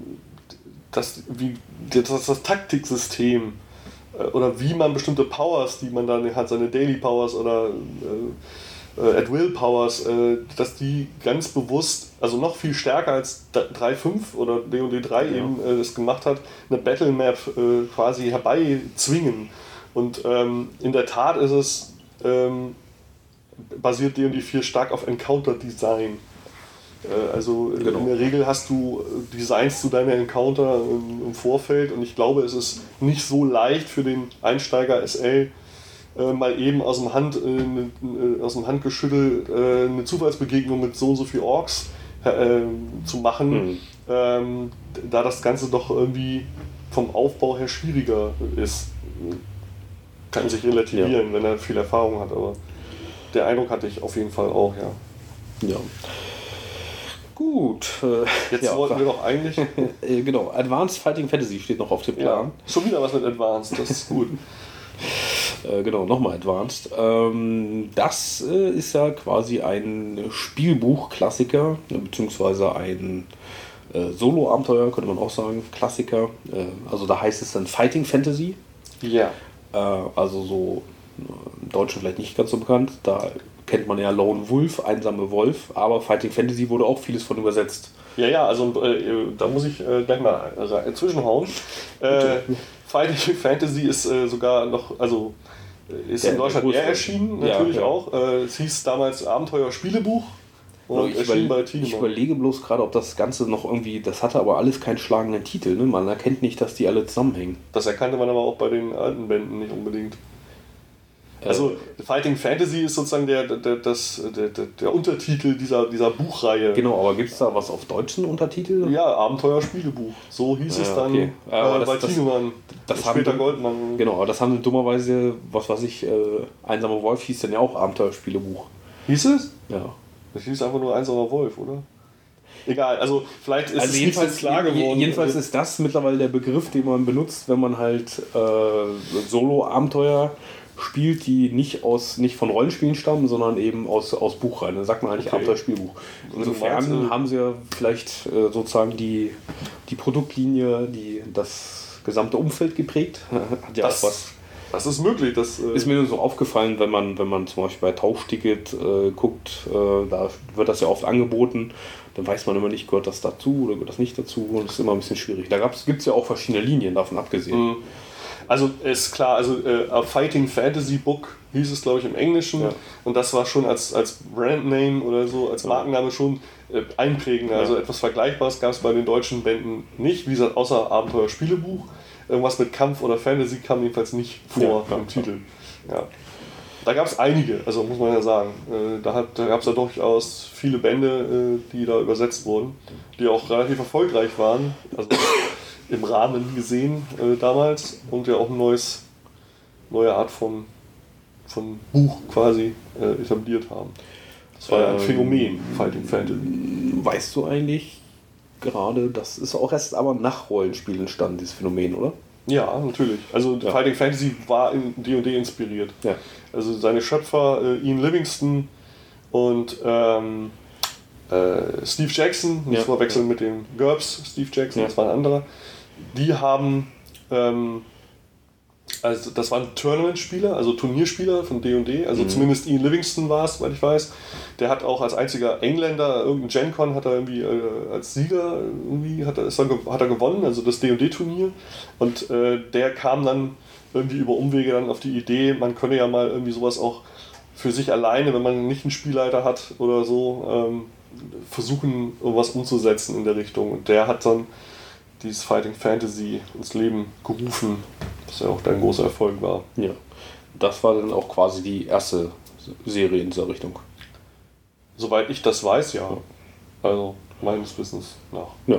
das, wie, das, das Taktiksystem äh, oder wie man bestimmte Powers, die man dann hat, seine Daily Powers oder äh, äh, At-Will Powers, äh, dass die ganz bewusst, also noch viel stärker als drei Punkt fünf oder D und D drei ja. eben äh, das gemacht hat, eine Battle Map äh, quasi herbeizwingen. Und ähm, in der Tat ist es ähm, basiert D und D vier stark auf Encounter-Design. Äh, also genau. In der Regel hast du Designs zu deiner Encounter im, im Vorfeld und ich glaube, es ist nicht so leicht für den Einsteiger S L äh, mal eben aus dem, Hand, äh, ne, aus dem Handgeschüttel äh, eine Zufallsbegegnung mit so und so viel Orks äh, zu machen, mhm. ähm, da das Ganze doch irgendwie vom Aufbau her schwieriger ist. Kann sich relativieren, ja. wenn er viel Erfahrung hat, aber der Eindruck hatte ich auf jeden Fall auch, ja. Ja. Gut. Äh, Jetzt ja, wollten wir doch eigentlich... äh, genau, Advanced Fighting Fantasy steht noch auf dem Plan. Ja, schon wieder was mit Advanced, das ist gut. äh, genau, nochmal Advanced. Ähm, das äh, ist ja quasi ein Spielbuch-Klassiker, beziehungsweise ein äh, Solo-Abenteuer, könnte man auch sagen, Klassiker. Äh, also da heißt es dann Fighting Fantasy. Ja. Äh, also so im Deutschen vielleicht nicht ganz so bekannt. Da kennt man ja Lone Wolf, einsame Wolf, aber Fighting Fantasy wurde auch vieles von übersetzt. Ja, ja, also äh, da muss ich äh, gleich mal äh, zwischenhauen. Äh, Fighting Fantasy ist äh, sogar noch, also ist der, in Deutschland eher erschienen, natürlich ja, ja. auch. Äh, es hieß damals Abenteuer-Spielebuch. Und ich, überle ich überlege bloß gerade, ob das Ganze noch irgendwie, das hatte aber alles keinen schlagenden Titel, ne? Man erkennt nicht, dass die alle zusammenhängen. Das erkannte man aber auch bei den alten Bänden nicht unbedingt. Also äh, Fighting Fantasy ist sozusagen der, der, das, der, der, der Untertitel dieser, dieser Buchreihe. Genau, aber gibt es da was auf deutschen Untertitel? Ja, Abenteuer-Spielebuch. So hieß ja, es dann okay. ja, äh, bei Tienemann. Das, das später Goldmann. Genau, aber das haben sie dummerweise, was weiß ich, äh, Einsamer Wolf hieß dann ja auch Abenteuer-Spielebuch. Hieß es? Ja. Das hieß einfach nur Einsamer Wolf, oder? Egal, also vielleicht ist also es jedenfalls, nicht so klar geworden. Jedenfalls ist das mittlerweile der Begriff, den man benutzt, wenn man halt äh, Solo-Abenteuer spielt, die nicht aus nicht von Rollenspielen stammen, sondern eben aus, aus Buchreihen. Da sagt man eigentlich okay. Abenteuerspielbuch. Insofern also haben sie ja vielleicht äh, sozusagen die, die Produktlinie, die das gesamte Umfeld geprägt. Hat ja das, auch was. Das ist möglich. Das äh ist mir nur so aufgefallen, wenn man, wenn man zum Beispiel bei Tauschticket äh, guckt, äh, da wird das ja oft angeboten, dann weiß man immer nicht, gehört das dazu oder gehört das nicht dazu, und das ist immer ein bisschen schwierig. Da gibt es ja auch verschiedene Linien, davon abgesehen. Mhm. Also ist klar, also äh, A Fighting Fantasy Book hieß es, glaube ich, im Englischen, ja. Und das war schon als, als Brandname oder so, als Markenname schon äh, einprägend. Ja. Also etwas Vergleichbares gab es bei den deutschen Bänden nicht, wie gesagt, außer Abenteuer-Spielebuch. Irgendwas mit Kampf oder Fantasy kam jedenfalls nicht vor ja, im Titel. Ja. Da gab es einige, also muss man ja sagen. Äh, da hat, da gab es ja durchaus viele Bände, äh, die da übersetzt wurden, die auch relativ erfolgreich waren. Also im Rahmen gesehen äh, damals und ja auch eine neues, neue Art von, von Buch quasi äh, etabliert haben. Das war ja ein ähm, Phänomen, Fighting Fantasy. Weißt du eigentlich gerade, das ist auch erst aber nach Rollenspielen entstanden, dieses Phänomen, oder? Ja, natürlich. Also ja. Fighting Fantasy war in D und D inspiriert. Ja. Also seine Schöpfer, äh, Ian Livingstone und ähm, äh, Steve Jackson, nicht ja. verwechseln mit dem GURPS Steve Jackson, ja. das war ein anderer. Die haben, ähm, also das waren Tournament-Spieler, also Turnierspieler von D und D, also mhm. zumindest Ian Livingstone war es, weil ich weiß. Der hat auch als einziger Engländer, irgendein Gen Con hat er irgendwie äh, als Sieger irgendwie hat er, ist er, hat er gewonnen, also das D und D-Turnier. Und äh, der kam dann irgendwie über Umwege dann auf die Idee, man könne ja mal irgendwie sowas auch für sich alleine, wenn man nicht einen Spielleiter hat oder so, ähm, versuchen, irgendwas umzusetzen in der Richtung. Und der hat dann dieses Fighting Fantasy ins Leben gerufen, was ja auch ein großer Erfolg war. Ja, das war dann auch quasi die erste Serie in dieser Richtung. Soweit ich das weiß, ja. Also meines Wissens nach. Ja.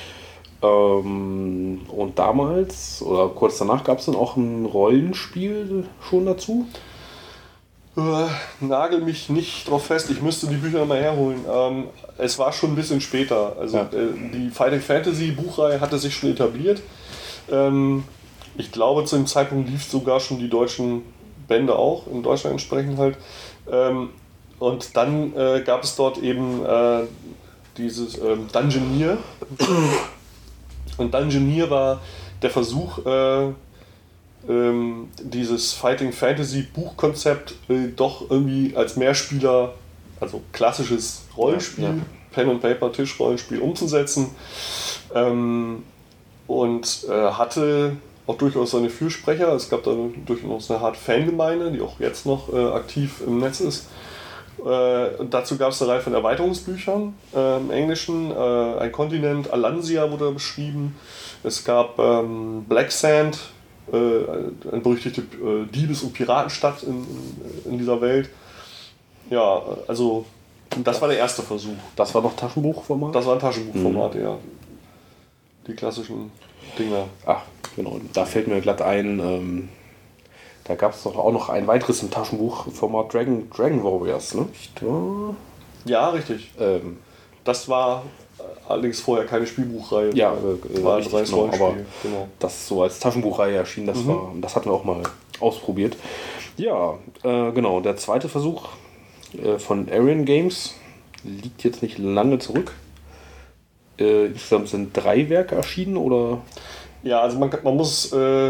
Ähm, und damals, oder kurz danach, gab es dann auch ein Rollenspiel schon dazu? Äh, nagel mich nicht drauf fest, ich müsste die Bücher mal herholen. Ähm, es war schon ein bisschen später. Also ja. äh, die Fighting Fantasy Buchreihe hatte sich schon etabliert. Ähm, ich glaube, zu dem Zeitpunkt lief sogar schon die deutschen Bände auch, in Deutschland entsprechend halt. Ähm, und dann äh, gab es dort eben äh, dieses ähm, Dungeoneer. Und Dungeoneer war der Versuch, äh, ähm, dieses Fighting Fantasy Buchkonzept äh, doch irgendwie als Mehrspieler, also klassisches Rollenspiel, ja, ja. Pen and Paper Tischrollenspiel umzusetzen. Ähm, und äh, hatte auch durchaus seine Fürsprecher. Es gab da durchaus eine harte Fangemeinde, die auch jetzt noch äh, aktiv im Netz ist. Äh, und dazu gab es eine Reihe von Erweiterungsbüchern äh, im Englischen. Äh, ein Kontinent, Alansia wurde beschrieben. Es gab ähm, Black Sand, äh, eine berüchtigte äh, Diebes- und Piratenstadt in, in dieser Welt. Ja, also das war der erste Versuch. Das war noch Taschenbuchformat? Das war ein Taschenbuchformat, mhm. ja. Die klassischen Dinger. Ach, genau. Da fällt mir glatt ein, ähm, da gab es doch auch noch ein weiteres im Taschenbuchformat, Dragon, Dragon Warriors, ne? Ja, richtig. Ähm, das war allerdings vorher keine Spielbuchreihe. Ja, äh, war richtig, ein reines genau, Rollenspiel. aber genau. das so als Taschenbuchreihe erschien, das, Mhm. war, das hatten wir auch mal ausprobiert. Ja, äh, genau, der zweite Versuch äh, von Arian Games liegt jetzt nicht lange zurück. Äh, insgesamt sind drei Werke erschienen, oder? Ja, also man, man muss äh,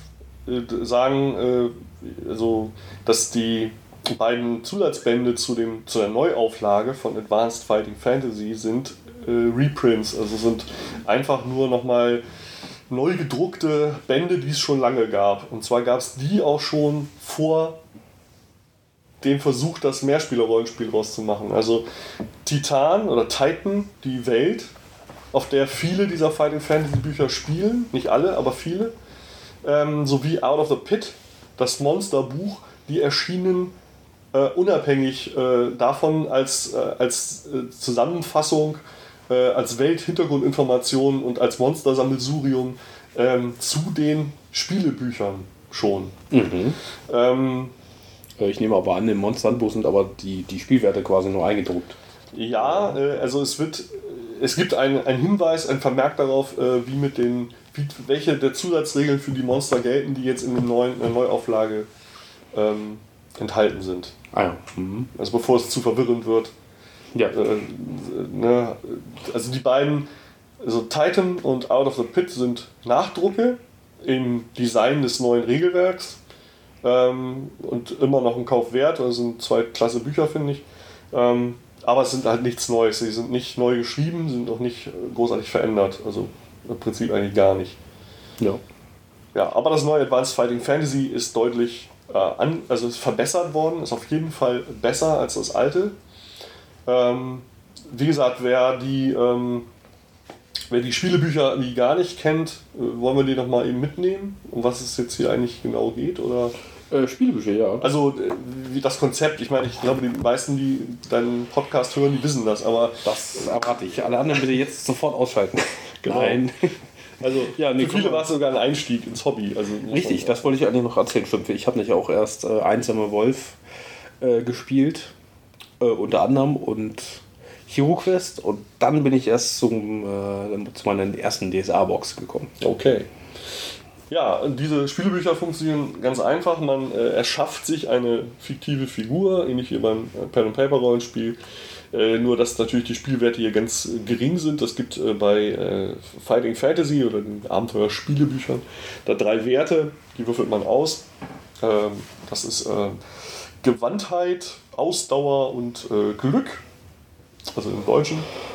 sagen, äh, also, dass die beiden Zusatzbände zu, dem, zu der Neuauflage von Advanced Fighting Fantasy sind äh, Reprints, also sind einfach nur nochmal neu gedruckte Bände, die es schon lange gab. Und zwar gab es die auch schon vor dem Versuch, das Mehrspieler-Rollenspiel rauszumachen. Also Titan oder Titan, die Welt, auf der viele dieser Fighting Fantasy Bücher spielen, nicht alle, aber viele, ähm, sowie Out of the Pit, das Monsterbuch, die erschienen äh, unabhängig äh, davon als, äh, als äh, Zusammenfassung, äh, als Welthintergrundinformation und als Monstersammelsurium ähm, zu den Spielebüchern schon. Mhm. Ähm, Ich nehme aber an, im Monsterhandbuch sind aber die, die Spielwerte quasi nur eingedruckt. Ja, äh, also es wird, es gibt einen Hinweis, ein Vermerk darauf, äh, wie mit den, wie, welche der Zusatzregeln für die Monster gelten, die jetzt in, dem neuen, in der Neuauflage ähm, enthalten sind. Ah ja. Mhm. Also bevor es zu verwirrend wird. Ja. Äh, ne, also die beiden, also Titan und Out of the Pit sind Nachdrucke im Design des neuen Regelwerks. Ähm, und immer noch ein Kauf wert. Das sind zwei klasse Bücher, finde ich. Ähm, aber es sind halt nichts Neues. Sie sind nicht neu geschrieben, sind auch nicht großartig verändert. Also im Prinzip eigentlich gar nicht. Ja. Ja, aber das neue Advanced Fighting Fantasy ist deutlich äh, an, also ist verbessert worden, ist auf jeden Fall besser als das alte. Ähm, wie gesagt, wer die, ähm, wer die Spielebücher die gar nicht kennt, äh, wollen wir die nochmal eben mitnehmen, um was es jetzt hier eigentlich genau geht? Oder? Äh, Spielebücher, ja. Also wie das Konzept, ich meine, ich glaube, die meisten, die deinen Podcast hören, die wissen das, aber... Das erwarte ich. Alle anderen bitte jetzt sofort ausschalten. Genau. Nein. Also ja, nee, für viele war es sogar ein Einstieg ins Hobby. Also, richtig, das wollte ich eigentlich noch erzählen. Stimmt, ich habe nicht auch erst äh, Einsame Wolf äh, gespielt, äh, unter anderem, und Hero Quest, und dann bin ich erst zum, äh, zu meiner ersten D S A-Box gekommen. Okay. Ja, diese Spielebücher funktionieren ganz einfach. Man äh, erschafft sich eine fiktive Figur, ähnlich wie beim äh, Pen-and-Paper-Rollenspiel. Äh, nur, dass natürlich die Spielwerte hier ganz äh, gering sind. Es gibt äh, bei äh, Fighting Fantasy oder den Abenteuer-Spielebüchern da drei Werte, die würfelt man aus. Ähm, das ist äh, Gewandtheit, Ausdauer und äh, Glück. Also im Deutschen.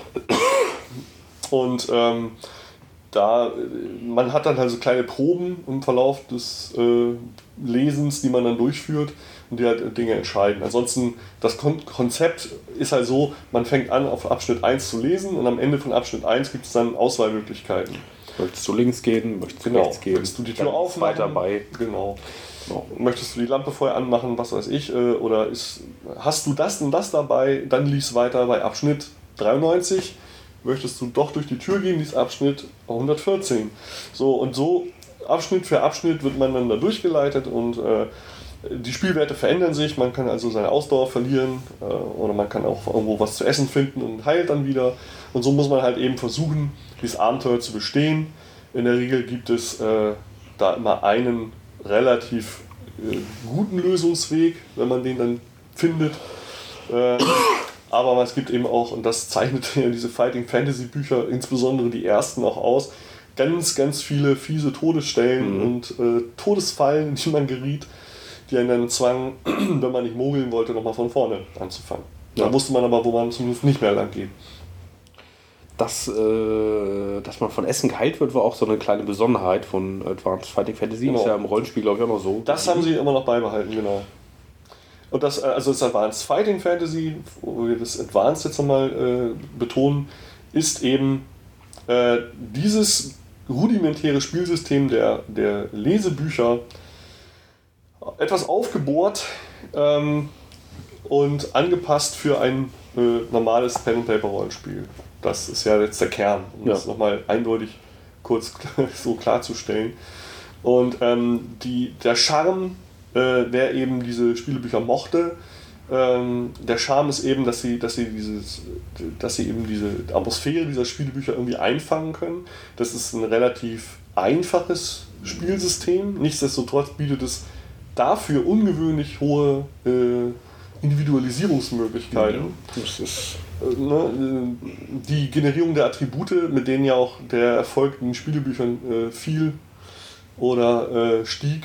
Und ähm, da, man hat dann also kleine Proben im Verlauf des äh, Lesens, die man dann durchführt und die halt Dinge entscheiden. Ansonsten, das Kon- Konzept ist halt so, man fängt an, auf Abschnitt eins zu lesen und am Ende von Abschnitt eins gibt es dann Auswahlmöglichkeiten. Möchtest du links gehen, möchtest du Genau. rechts gehen? Möchtest du die Tür dann aufmachen? weiter bei. Genau. Genau. Möchtest du die Lampe vorher anmachen, was weiß ich, äh, oder ist, hast du das und das dabei, dann lies weiter bei Abschnitt dreiundneunzig. Möchtest du doch durch die Tür gehen, lies Abschnitt hundertvierzehn. So und so Abschnitt für Abschnitt wird man dann da durchgeleitet und äh, die Spielwerte verändern sich. Man kann also seine Ausdauer verlieren äh, oder man kann auch irgendwo was zu essen finden und heilt dann wieder. Und so muss man halt eben versuchen, dieses Abenteuer zu bestehen. In der Regel gibt es äh, da immer einen relativ äh, guten Lösungsweg, wenn man den dann findet. Äh, aber es gibt eben auch, und das zeichnet ja diese Fighting Fantasy Bücher, insbesondere die ersten auch aus, ganz, ganz viele fiese Todesstellen mhm. und äh, Todesfallen, in die man geriet, die einen dann zwangen, wenn man nicht mogeln wollte, nochmal von vorne anzufangen. Ja. Da wusste man aber, wo man zumindest nicht mehr lang geht. Das, äh, dass man von Essen geheilt wird, war auch so eine kleine Besonderheit von Advanced Fighting Fantasy. Genau. Ist ja im Rollenspiel, glaube ich, auch noch so. Das haben sie immer noch beibehalten, genau. Und das, also das Advanced Fighting Fantasy, wo wir das Advanced jetzt nochmal äh, betonen, ist eben äh, dieses rudimentäre Spielsystem der, der Lesebücher etwas aufgebohrt ähm, und angepasst für ein äh, normales Pen-and-Paper-Rollenspiel. Das ist ja jetzt der Kern, um ja. das nochmal eindeutig kurz so klarzustellen. Und ähm, die, der Charme, äh, wer eben diese Spielebücher mochte, ähm, der Charme ist eben, dass sie, dass sie dieses, dass sie eben diese Atmosphäre dieser Spielebücher irgendwie einfangen können. Das ist ein relativ einfaches Spielsystem. Nichtsdestotrotz bietet es dafür ungewöhnlich hohe äh, Individualisierungsmöglichkeiten. Ja, das ist äh, ne, die Generierung der Attribute, mit denen ja auch der Erfolg in Spielebüchern äh, fiel oder äh, stieg,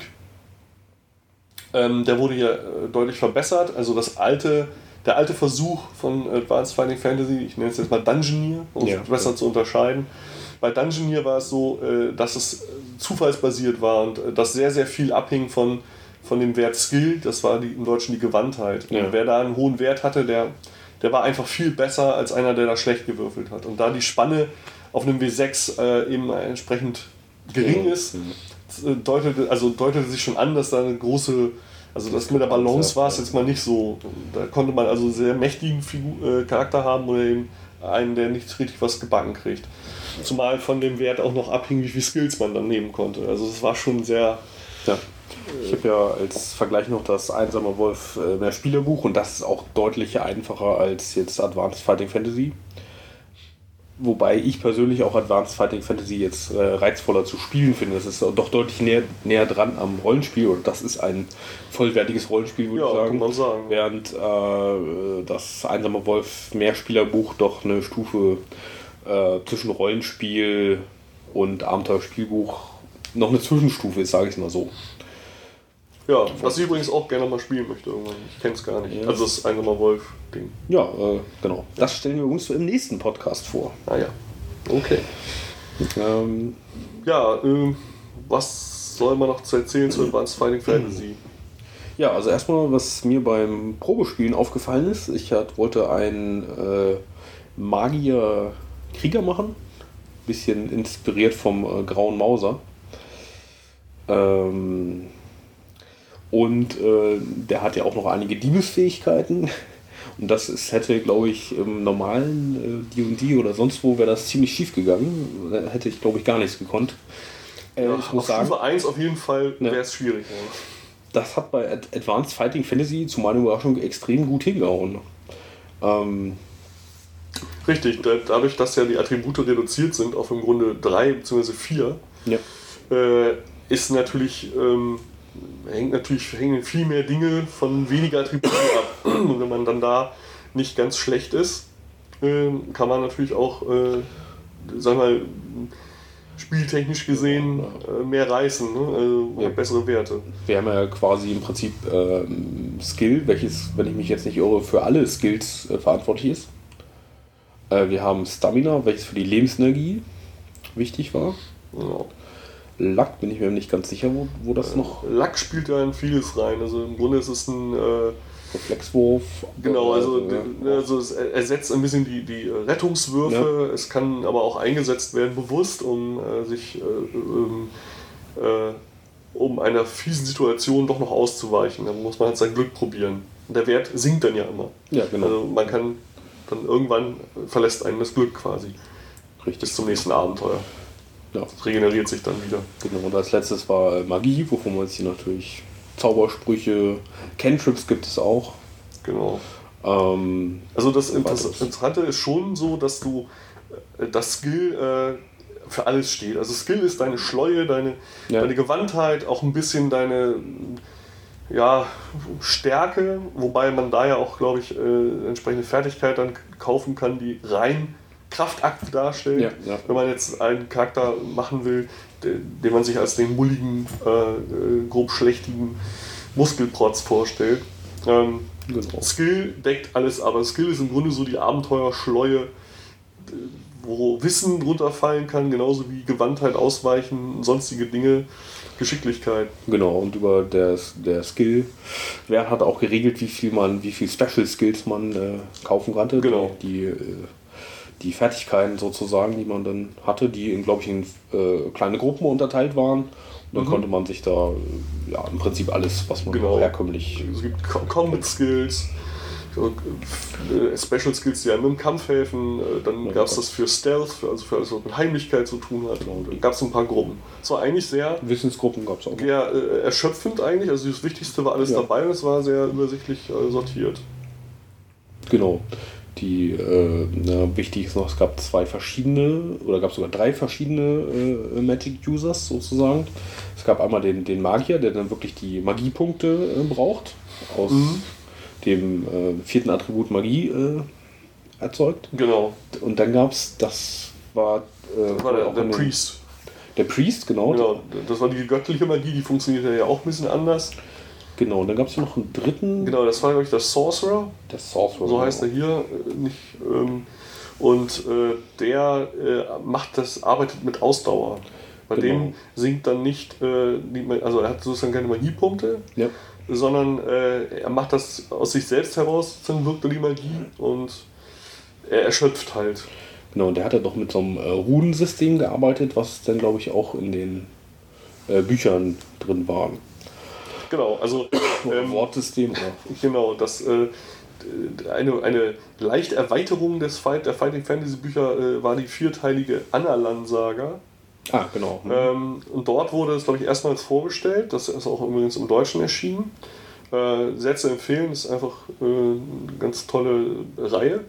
ähm, der wurde hier äh, deutlich verbessert. Also das alte, der alte Versuch von Advanced Fighting Fantasy, ich nenne es jetzt mal Dungeoneer, um es ja, besser ja. zu unterscheiden. Bei Dungeoneer war es so, äh, dass es zufallsbasiert war und äh, dass sehr, sehr viel abhing von von dem Wert Skill, das war die, im Deutschen die Gewandtheit. Ja. Und wer da einen hohen Wert hatte, der, der war einfach viel besser als einer, der da schlecht gewürfelt hat. Und da die Spanne auf einem W sechs äh, eben entsprechend gering ja. ist, deutete, also deutete sich schon an, dass da eine große, also das mit der Balance war es jetzt mal nicht so. Da konnte man also einen sehr mächtigen Figur, äh, Charakter haben oder eben einen, der nicht richtig was gebacken kriegt. Zumal von dem Wert auch noch abhing, wie viele Skills man dann nehmen konnte. Also es war schon sehr... Ja. Ich habe ja als Vergleich noch das Einsamer Wolf äh, mehr Spielerbuch und das ist auch deutlich einfacher als jetzt Advanced Fighting Fantasy. Wobei ich persönlich auch Advanced Fighting Fantasy jetzt äh, reizvoller zu spielen finde. Das ist doch deutlich näher, näher dran am Rollenspiel und das ist ein vollwertiges Rollenspiel, würde ja, ich sagen. Kann man sagen. Während äh, das Einsamer Wolf mehr Spielerbuch doch eine Stufe äh, zwischen Rollenspiel und Abenteuerspielbuch noch eine Zwischenstufe ist, sage ich es mal so. Ja, was ich übrigens auch gerne mal spielen möchte irgendwann. Ich kenne es gar nicht. Ja. Also das Einsamer Wolf-Ding. Ja, äh, genau. Das stellen wir uns im nächsten Podcast vor. Ah ja. Okay. Ähm, ja, äh, was soll man noch zu erzählen zu Advanced Fighting Fantasy? Ja, also erstmal, was mir beim Probespielen aufgefallen ist, ich hat, wollte einen äh, Magier-Krieger machen. Bisschen inspiriert vom äh, Grauen Mauser. Ähm... Und äh, der hat ja auch noch einige Diebesfähigkeiten. Und das ist, hätte, glaube ich, im normalen äh, D und D oder sonst wo wäre das ziemlich schief gegangen. Da hätte ich, glaube ich, gar nichts gekonnt. Äh, ja, ich muss auf sagen, Stufe eins auf jeden Fall wäre es ja, schwierig. Ja. Das hat bei Ad- Advanced Fighting Fantasy zu meiner Überraschung extrem gut hingehauen. Ähm, Richtig, da, dadurch, dass ja die Attribute reduziert sind auf im Grunde drei bzw. vier, ja. äh, ist natürlich... Ähm, hängt natürlich hängen viel mehr Dinge von weniger Attributen ab. Und wenn man dann da nicht ganz schlecht ist, äh, kann man natürlich auch, äh, sag mal, spieltechnisch gesehen äh, mehr reißen, ne? Also ja. bessere Werte. Wir haben ja quasi im Prinzip äh, Skill, welches, wenn ich mich jetzt nicht irre, für alle Skills äh, verantwortlich ist. Äh, wir haben Stamina, welches für die Lebensenergie wichtig war. Ja. Luck bin ich mir nicht ganz sicher, wo, wo das noch... Luck spielt ja in vieles rein. Also im Grunde ist es ein... Äh, Reflexwurf. Genau, also, ja. also es ersetzt ein bisschen die, die Rettungswürfe. Ja. Es kann aber auch eingesetzt werden bewusst, um äh, sich... Äh, äh, um einer fiesen Situation doch noch auszuweichen. Da muss man halt sein Glück probieren. Und der Wert sinkt dann ja immer. Ja, genau. Also man kann dann irgendwann verlässt einen das Glück quasi. Richtig. Bis zum nächsten Abenteuer. Ja. Das regeneriert sich dann wieder. Genau, und als letztes war Magie, wovon man sich natürlich Zaubersprüche, Cantrips gibt es auch. Genau. Ähm, also das Interessante ist schon so, dass du das Skill äh, für alles steht. Also Skill ist deine Schleue, deine, ja. deine Gewandtheit, auch ein bisschen deine ja, Stärke, wobei man da ja auch, glaube ich, äh, entsprechende Fertigkeit dann kaufen kann, die rein Kraftakte darstellt. Ja, ja. Wenn man jetzt einen Charakter machen will, den, den man sich als den mulligen, äh, grob schlechtigen Muskelprotz vorstellt. Ähm, genau. Skill deckt alles, aber Skill ist im Grunde so die Abenteuerschleue, wo Wissen drunter fallen kann, genauso wie Gewandtheit, Ausweichen, sonstige Dinge, Geschicklichkeit. Genau, und über der, der Skill-Wert hat auch geregelt, wie viel man, wie viel Special Skills man äh, kaufen konnte. Genau. Die, äh, die Fertigkeiten sozusagen, die man dann hatte, die in, glaube ich, in äh, kleine Gruppen unterteilt waren. Und dann mhm. konnte man sich da äh, ja, im Prinzip alles, was man genau. herkömmlich... Es gibt Combat Skills, Special Skills, die einem im Kampf helfen. Dann ja, gab es das für Stealth, also für alles, was mit Heimlichkeit zu tun hat. Und dann gab es ein paar Gruppen. Es war eigentlich sehr... Wissensgruppen gab es auch. Ja, äh, erschöpfend eigentlich. Also das Wichtigste war alles ja. dabei und es war sehr übersichtlich äh, sortiert. Genau. Die, äh, na, wichtig ist noch, es gab zwei verschiedene, oder gab sogar drei verschiedene äh, Magic-Users sozusagen. Es gab einmal den, den Magier, der dann wirklich die Magiepunkte äh, braucht, aus mhm. dem äh, vierten Attribut Magie äh, erzeugt. Genau. Und dann gab es, das war, äh, das war der, der Priest. Der Priest, genau. Genau, das war die göttliche Magie, die funktionierte ja auch ein bisschen anders. Genau, und dann gab es noch einen dritten. Genau, das war, glaube ich, der Sorcerer. Der Sorcerer. So heißt er hier nicht. Und der macht das, arbeitet mit Ausdauer. Bei genau. dem sinkt dann nicht, also er hat sozusagen keine Magiepunkte, ja. sondern er macht das aus sich selbst heraus, dann wirkt er die Magie und er erschöpft halt. Genau, und der hat ja doch mit so einem Runensystem gearbeitet, was dann, glaube ich, auch in den Büchern drin war. Genau, also ähm, Wortsystem. Genau, das äh, eine, eine leichte Erweiterung des Fight, der Fighting Fantasy Bücher äh, war die vierteilige Annalan-Saga. Ah, genau. Mhm. Ähm, und dort wurde es, glaube ich, erstmals vorgestellt. Das ist auch übrigens im Deutschen erschienen. Äh, sehr zu empfehlen, das ist einfach äh, eine ganz tolle Reihe.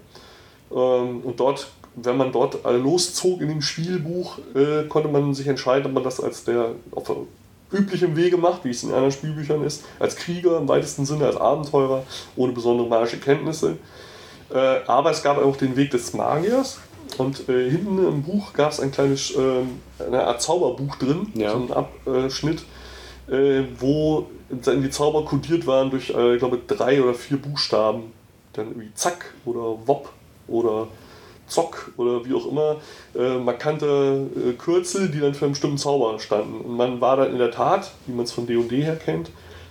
Ähm, und dort, wenn man dort loszog in dem Spielbuch, äh, konnte man sich entscheiden, ob man das als der auf üblichem Wege macht, wie es in anderen Spielbüchern ist, als Krieger im weitesten Sinne, als Abenteurer, ohne besondere magische Kenntnisse. Äh, aber es gab auch den Weg des Magiers und äh, hinten im Buch gab es ein kleines, äh, eine Art Zauberbuch drin, ja. so ein Abschnitt, äh, wo die Zauber kodiert waren durch, äh, ich glaube, drei oder vier Buchstaben. Dann irgendwie Zack oder Wop oder Zock oder wie auch immer, äh, markante äh, Kürzel, die dann für einen bestimmten Zauber standen. Und man war dann in der Tat, wie man es von D und D her kennt,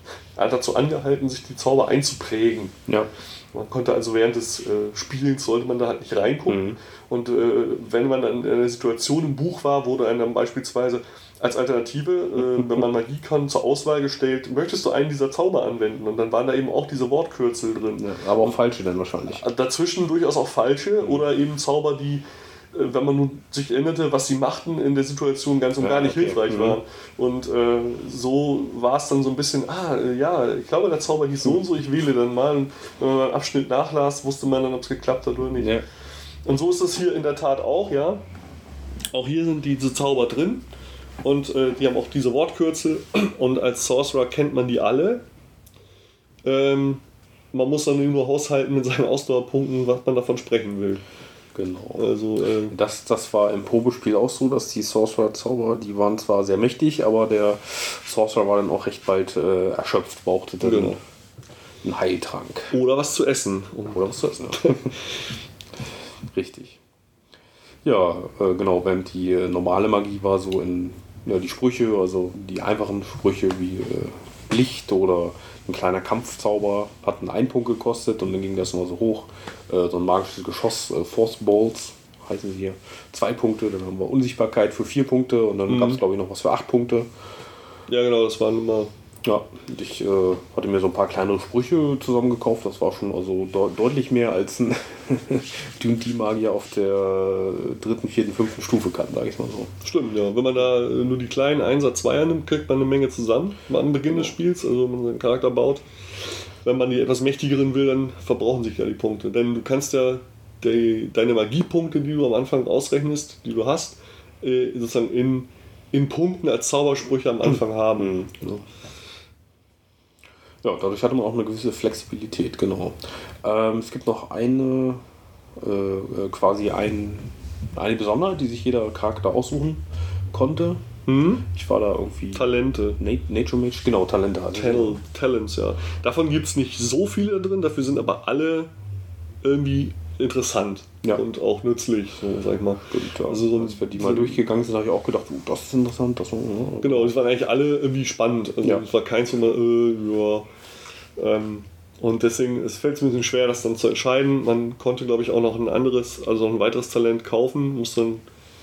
dazu angehalten, sich die Zauber einzuprägen. Ja. Man konnte also während des äh, Spielens, sollte man da halt nicht reingucken. Mhm. Und äh, wenn man dann in einer Situation im Buch war, wurde einem dann beispielsweise als Alternative, äh, wenn man Magie kann, zur Auswahl gestellt, möchtest du einen dieser Zauber anwenden? Und dann waren da eben auch diese Wortkürzel drin. Ja, aber auch falsche dann wahrscheinlich. Dazwischen durchaus auch falsche mhm. oder eben Zauber, die, äh, wenn man nun sich erinnerte, was sie machten, in der Situation ganz und ja, gar nicht okay. hilfreich mhm. waren. Und äh, so war es dann so ein bisschen, ah, ja, ich glaube, der Zauber hieß so und so, ich wähle dann mal. Und wenn man einen Abschnitt nachlas, wusste man dann, ob es geklappt hat oder nicht. Ja. Und so ist es hier in der Tat auch, ja. Auch hier sind diese Zauber drin. Und äh, die haben auch diese Wortkürzel und als Sorcerer kennt man die alle. Ähm, man muss dann nur haushalten mit seinen Ausdauerpunkten, was man davon sprechen will. Genau. Also, äh, das, das war im Probespiel auch so, dass die Sorcerer-Zauber, die waren zwar sehr mächtig, aber der Sorcerer war dann auch recht bald äh, erschöpft, brauchte dann genau. einen Heiltrank. Oder was zu essen. Oder was zu essen, ja. Richtig. Ja, äh, genau, während die äh, normale Magie war so in ja, die Sprüche, also die einfachen Sprüche wie äh, Licht oder ein kleiner Kampfzauber hatten einen Punkt gekostet und dann ging das immer so hoch. Äh, so ein magisches Geschoss, äh, Force Balls heißen sie hier, zwei Punkte, dann haben wir Unsichtbarkeit für vier Punkte und dann mhm. gab es glaube ich noch was für acht Punkte. Ja genau, das waren immer... Ja, ich äh, hatte mir so ein paar kleinere Sprüche zusammengekauft, das war schon also de- deutlich mehr als ein D und D-Magier auf der dritten, vierten, fünften Stufe kann, sage ich mal so. Stimmt, ja. Wenn man da nur die kleinen Einser, Zweier nimmt, kriegt man eine Menge zusammen am Beginn genau. des Spiels, also wenn man seinen Charakter baut. Wenn man die etwas mächtigeren will, dann verbrauchen sich ja die Punkte. Denn du kannst ja die, deine Magiepunkte, die du am Anfang ausrechnest, die du hast, äh, sozusagen in, in Punkten als Zaubersprüche am Anfang haben. Mhm. Ja. Ja, dadurch hatte man auch eine gewisse Flexibilität, genau. Ähm, es gibt noch eine, äh, quasi ein, eine Besonderheit, die sich jeder Charakter aussuchen konnte. Hm? Ich war da irgendwie... Talente. Na- Nature Mage, genau, Talente. Also Tal- Talents, ja. Davon gibt es nicht so viele drin, dafür sind aber alle irgendwie interessant. ja. und auch nützlich, so, sag ich mal. Stimmt, ja. Also so, als wir die mal so durchgegangen sind, habe ich auch gedacht, oh, das ist interessant. Das, ja. Genau, die waren eigentlich alle irgendwie spannend. Also es war keins, wo man, äh, ja. Ähm, und deswegen, es fällt es mir ein bisschen schwer, das dann zu entscheiden. Man konnte, glaube ich, auch noch ein anderes, also ein weiteres Talent kaufen, muss dann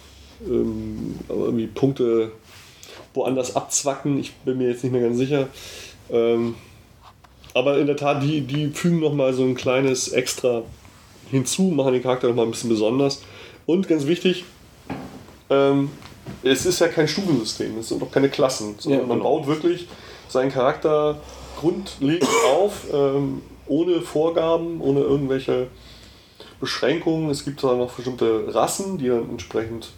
ähm, irgendwie Punkte woanders abzwacken. Ich bin mir jetzt nicht mehr ganz sicher. Ähm, aber in der Tat, die, die fügen nochmal so ein kleines Extra hinzu, machen den Charakter nochmal ein bisschen besonders. Und ganz wichtig, ähm, es ist ja kein Stufensystem, es sind auch keine Klassen, sondern ja, genau. man baut wirklich seinen Charakter grundlegend auf, ähm, ohne Vorgaben, ohne irgendwelche Beschränkungen. Es gibt da noch bestimmte Rassen, die dann entsprechend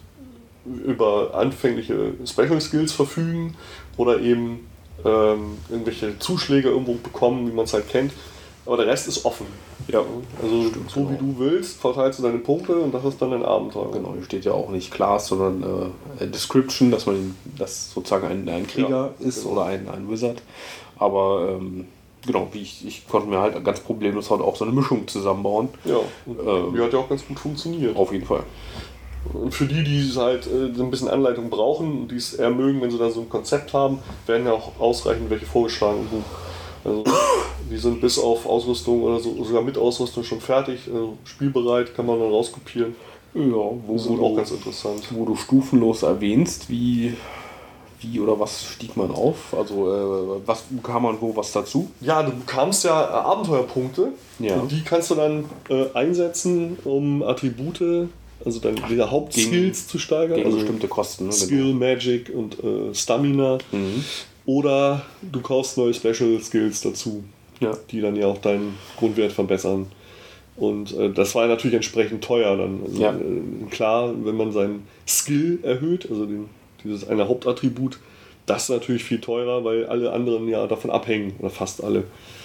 über anfängliche Special Skills verfügen oder eben ähm, irgendwelche Zuschläge irgendwo bekommen, wie man es halt kennt. Aber der Rest ist offen. Ja, also stimmt, so genau. wie du willst, verteilst du deine Punkte und das ist dann ein Abenteuer. Genau, hier steht ja auch nicht Class, sondern äh, Description, dass man das sozusagen ein, ein Krieger ja, ist genau. oder ein, ein Wizard. Aber ähm, genau, wie ich, ich konnte mir halt ganz problemlos halt auch so eine Mischung zusammenbauen. Ja, ähm, die hat ja auch ganz gut funktioniert. Auf jeden Fall. Und für die, die halt äh, so ein bisschen Anleitung brauchen und die es eher mögen, wenn sie da so ein Konzept haben, werden ja auch ausreichend welche vorgeschlagen. Also die sind bis auf Ausrüstung oder so, sogar mit Ausrüstung schon fertig, also spielbereit, kann man dann rauskopieren. Ja, wo das ist auch ganz interessant. Wo du stufenlos erwähnst, wie, wie oder was stieg man auf? Also äh, was bekam man wo was dazu? Ja, du bekamst ja äh, Abenteuerpunkte ja. und die kannst du dann äh, einsetzen, um Attribute, also deine Hauptskills zu steigern. Gegen also bestimmte Kosten. Ne? Skill, Magic und äh, Stamina. Mhm. Oder du kaufst neue Special Skills dazu, ja. die dann ja auch deinen Grundwert verbessern. Und äh, das war natürlich entsprechend teuer dann. Also, ja. äh, klar, wenn man seinen Skill erhöht, also den, dieses eine Hauptattribut, das ist natürlich viel teurer, weil alle anderen ja davon abhängen, oder fast alle.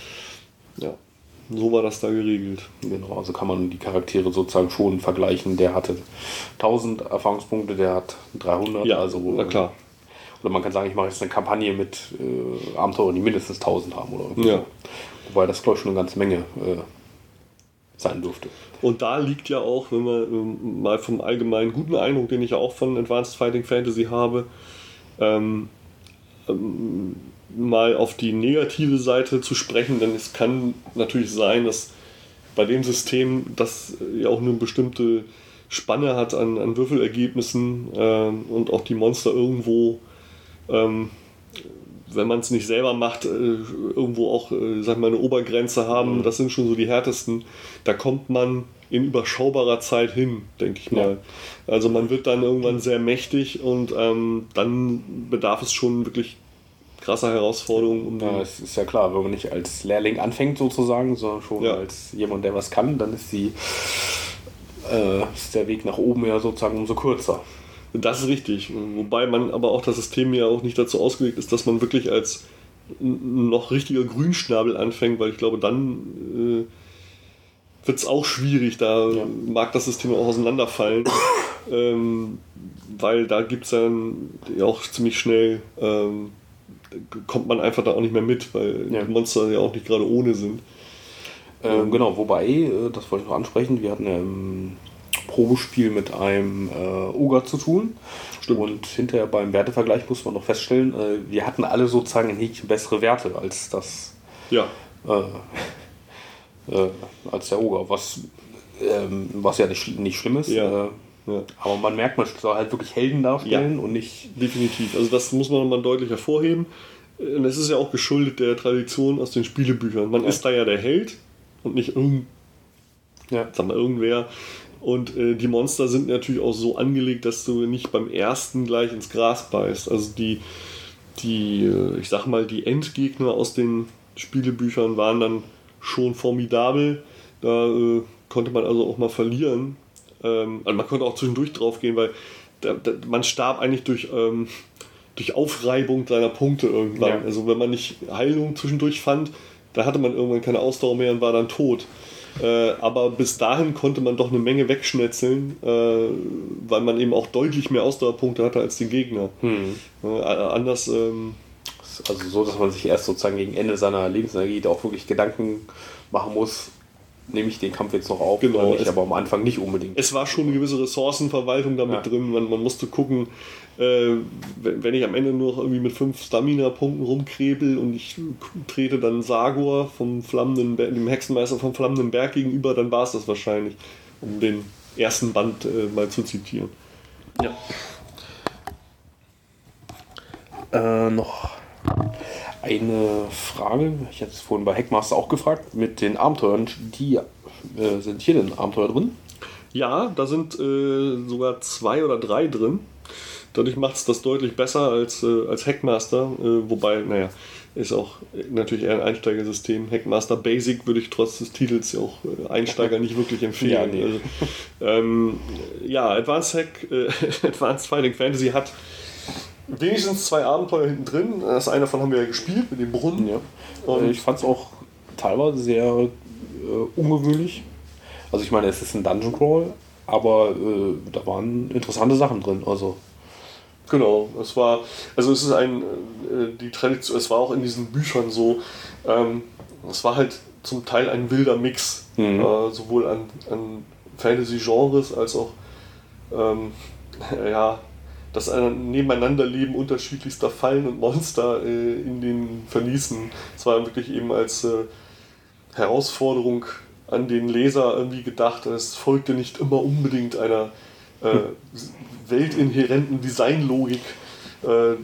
Ja, so war das da geregelt. Genau, also kann man die Charaktere sozusagen schon vergleichen. Der hatte tausend Erfahrungspunkte, der hat dreihundert. Ja, also, na klar. Oder man kann sagen, ich mache jetzt eine Kampagne mit äh, Abenteuern, die mindestens tausend haben. Oder ja. so. Wobei das, glaube ich, schon eine ganze Menge äh, sein dürfte. Und da liegt ja auch, wenn man ähm, mal vom allgemeinen guten Eindruck, den ich ja auch von Advanced Fighting Fantasy habe, ähm, ähm, mal auf die negative Seite zu sprechen, denn es kann natürlich sein, dass bei dem System, das ja auch eine bestimmte Spanne hat an, an Würfelergebnissen ähm, und auch die Monster irgendwo, ähm, wenn man es nicht selber macht, äh, irgendwo auch äh, sag mal, eine Obergrenze haben. Das sind schon so die härtesten. Da kommt man in überschaubarer Zeit hin, denke ich mal. Ja. Also man wird dann irgendwann sehr mächtig und ähm, dann bedarf es schon wirklich krasser Herausforderungen. Um ja, es ist ja klar, wenn man nicht als Lehrling anfängt sozusagen, sondern schon ja. als jemand, der was kann, dann ist, die, äh, ist der Weg nach oben ja sozusagen umso kürzer. Das ist richtig. Wobei man aber auch das System ja auch nicht dazu ausgelegt ist, dass man wirklich als noch richtiger Grünschnabel anfängt, weil ich glaube, dann äh, wird es auch schwierig. Da ja. mag das System auch auseinanderfallen. ähm, weil da gibt es dann ja auch ziemlich schnell, ähm, kommt man einfach da auch nicht mehr mit, weil ja. die Monster ja auch nicht gerade ohne sind. Ähm, genau, wobei, das wollte ich noch ansprechen, wir hatten ja im Probespiel mit einem äh, Ogre zu tun. Stimmt. Und hinterher beim Wertevergleich muss man noch feststellen, äh, wir hatten alle sozusagen ein Häkchen bessere Werte als das ja. äh, äh, als der Ogre, was, ähm, was ja nicht, nicht schlimm ist. Ja. Äh, ja. Aber man merkt, man soll halt wirklich Helden darstellen ja. und nicht... Definitiv, also das muss man mal deutlich hervorheben. Und es ist ja auch geschuldet der Tradition aus den Spielebüchern. Man ja. ist da ja der Held und nicht irgend, ja. sag mal, irgendwer. Und äh, die Monster sind natürlich auch so angelegt, dass du nicht beim ersten gleich ins Gras beißt. Also die, die äh, ich sag mal, die Endgegner aus den Spielebüchern waren dann schon formidabel. Da äh, konnte man also auch mal verlieren. Ähm, also man konnte auch zwischendurch drauf gehen, weil da, da, man starb eigentlich durch, ähm, durch Aufreibung seiner Punkte irgendwann. Ja. Also wenn man nicht Heilung zwischendurch fand, da hatte man irgendwann keine Ausdauer mehr und war dann tot. Äh, aber bis dahin konnte man doch eine Menge wegschnetzeln, äh, weil man eben auch deutlich mehr Ausdauerpunkte hatte als die Gegner. Hm. Äh, anders... Ähm, also so, dass man sich erst sozusagen gegen Ende seiner Lebensenergie auch wirklich Gedanken machen muss, nehme ich den Kampf jetzt noch auf, genau, nicht, aber am Anfang nicht unbedingt. Es war schon eine gewisse Ressourcenverwaltung damit ja. drin. Man, man musste gucken, äh, wenn, wenn ich am Ende nur noch irgendwie mit fünf Stamina-Punkten rumkrebel und ich trete dann Sagor vom flammenden, dem Hexenmeister vom Flammenden Berg gegenüber, dann war es das wahrscheinlich, um den ersten Band äh, mal zu zitieren. Ja. Äh, noch eine Frage, ich hatte es vorhin bei Hackmaster auch gefragt, mit den Abenteuern, die äh, sind hier denn Abenteuer drin? Ja, da sind äh, sogar zwei oder drei drin. Dadurch macht es das deutlich besser als, äh, als Hackmaster, äh, wobei, naja, ist auch natürlich eher ein Einsteigersystem. Hackmaster Basic würde ich trotz des Titels auch äh, Einsteiger nicht wirklich empfehlen. Ja, nee. also, ähm, ja Advanced Hack, äh, Advanced Fighting Fantasy hat wenigstens zwei Abenteuer hinten drin. Das eine davon haben wir ja gespielt mit dem Brunnen. Ja. Und ich fand es auch teilweise sehr äh, ungewöhnlich. Also ich meine, es ist ein Dungeon Crawl, aber äh, da waren interessante Sachen drin. Also genau, es war, also es ist ein, äh, die Tradition, es war auch in diesen Büchern so, ähm, es war halt zum Teil ein wilder Mix, mhm. äh, sowohl an, an Fantasy-Genres als auch ähm, ja, das Nebeneinanderleben unterschiedlichster Fallen und Monster äh, in den Verließen. Es war wirklich eben als äh, Herausforderung an den Leser irgendwie gedacht. Es folgte nicht immer unbedingt einer äh, weltinhärenten Designlogik. Äh,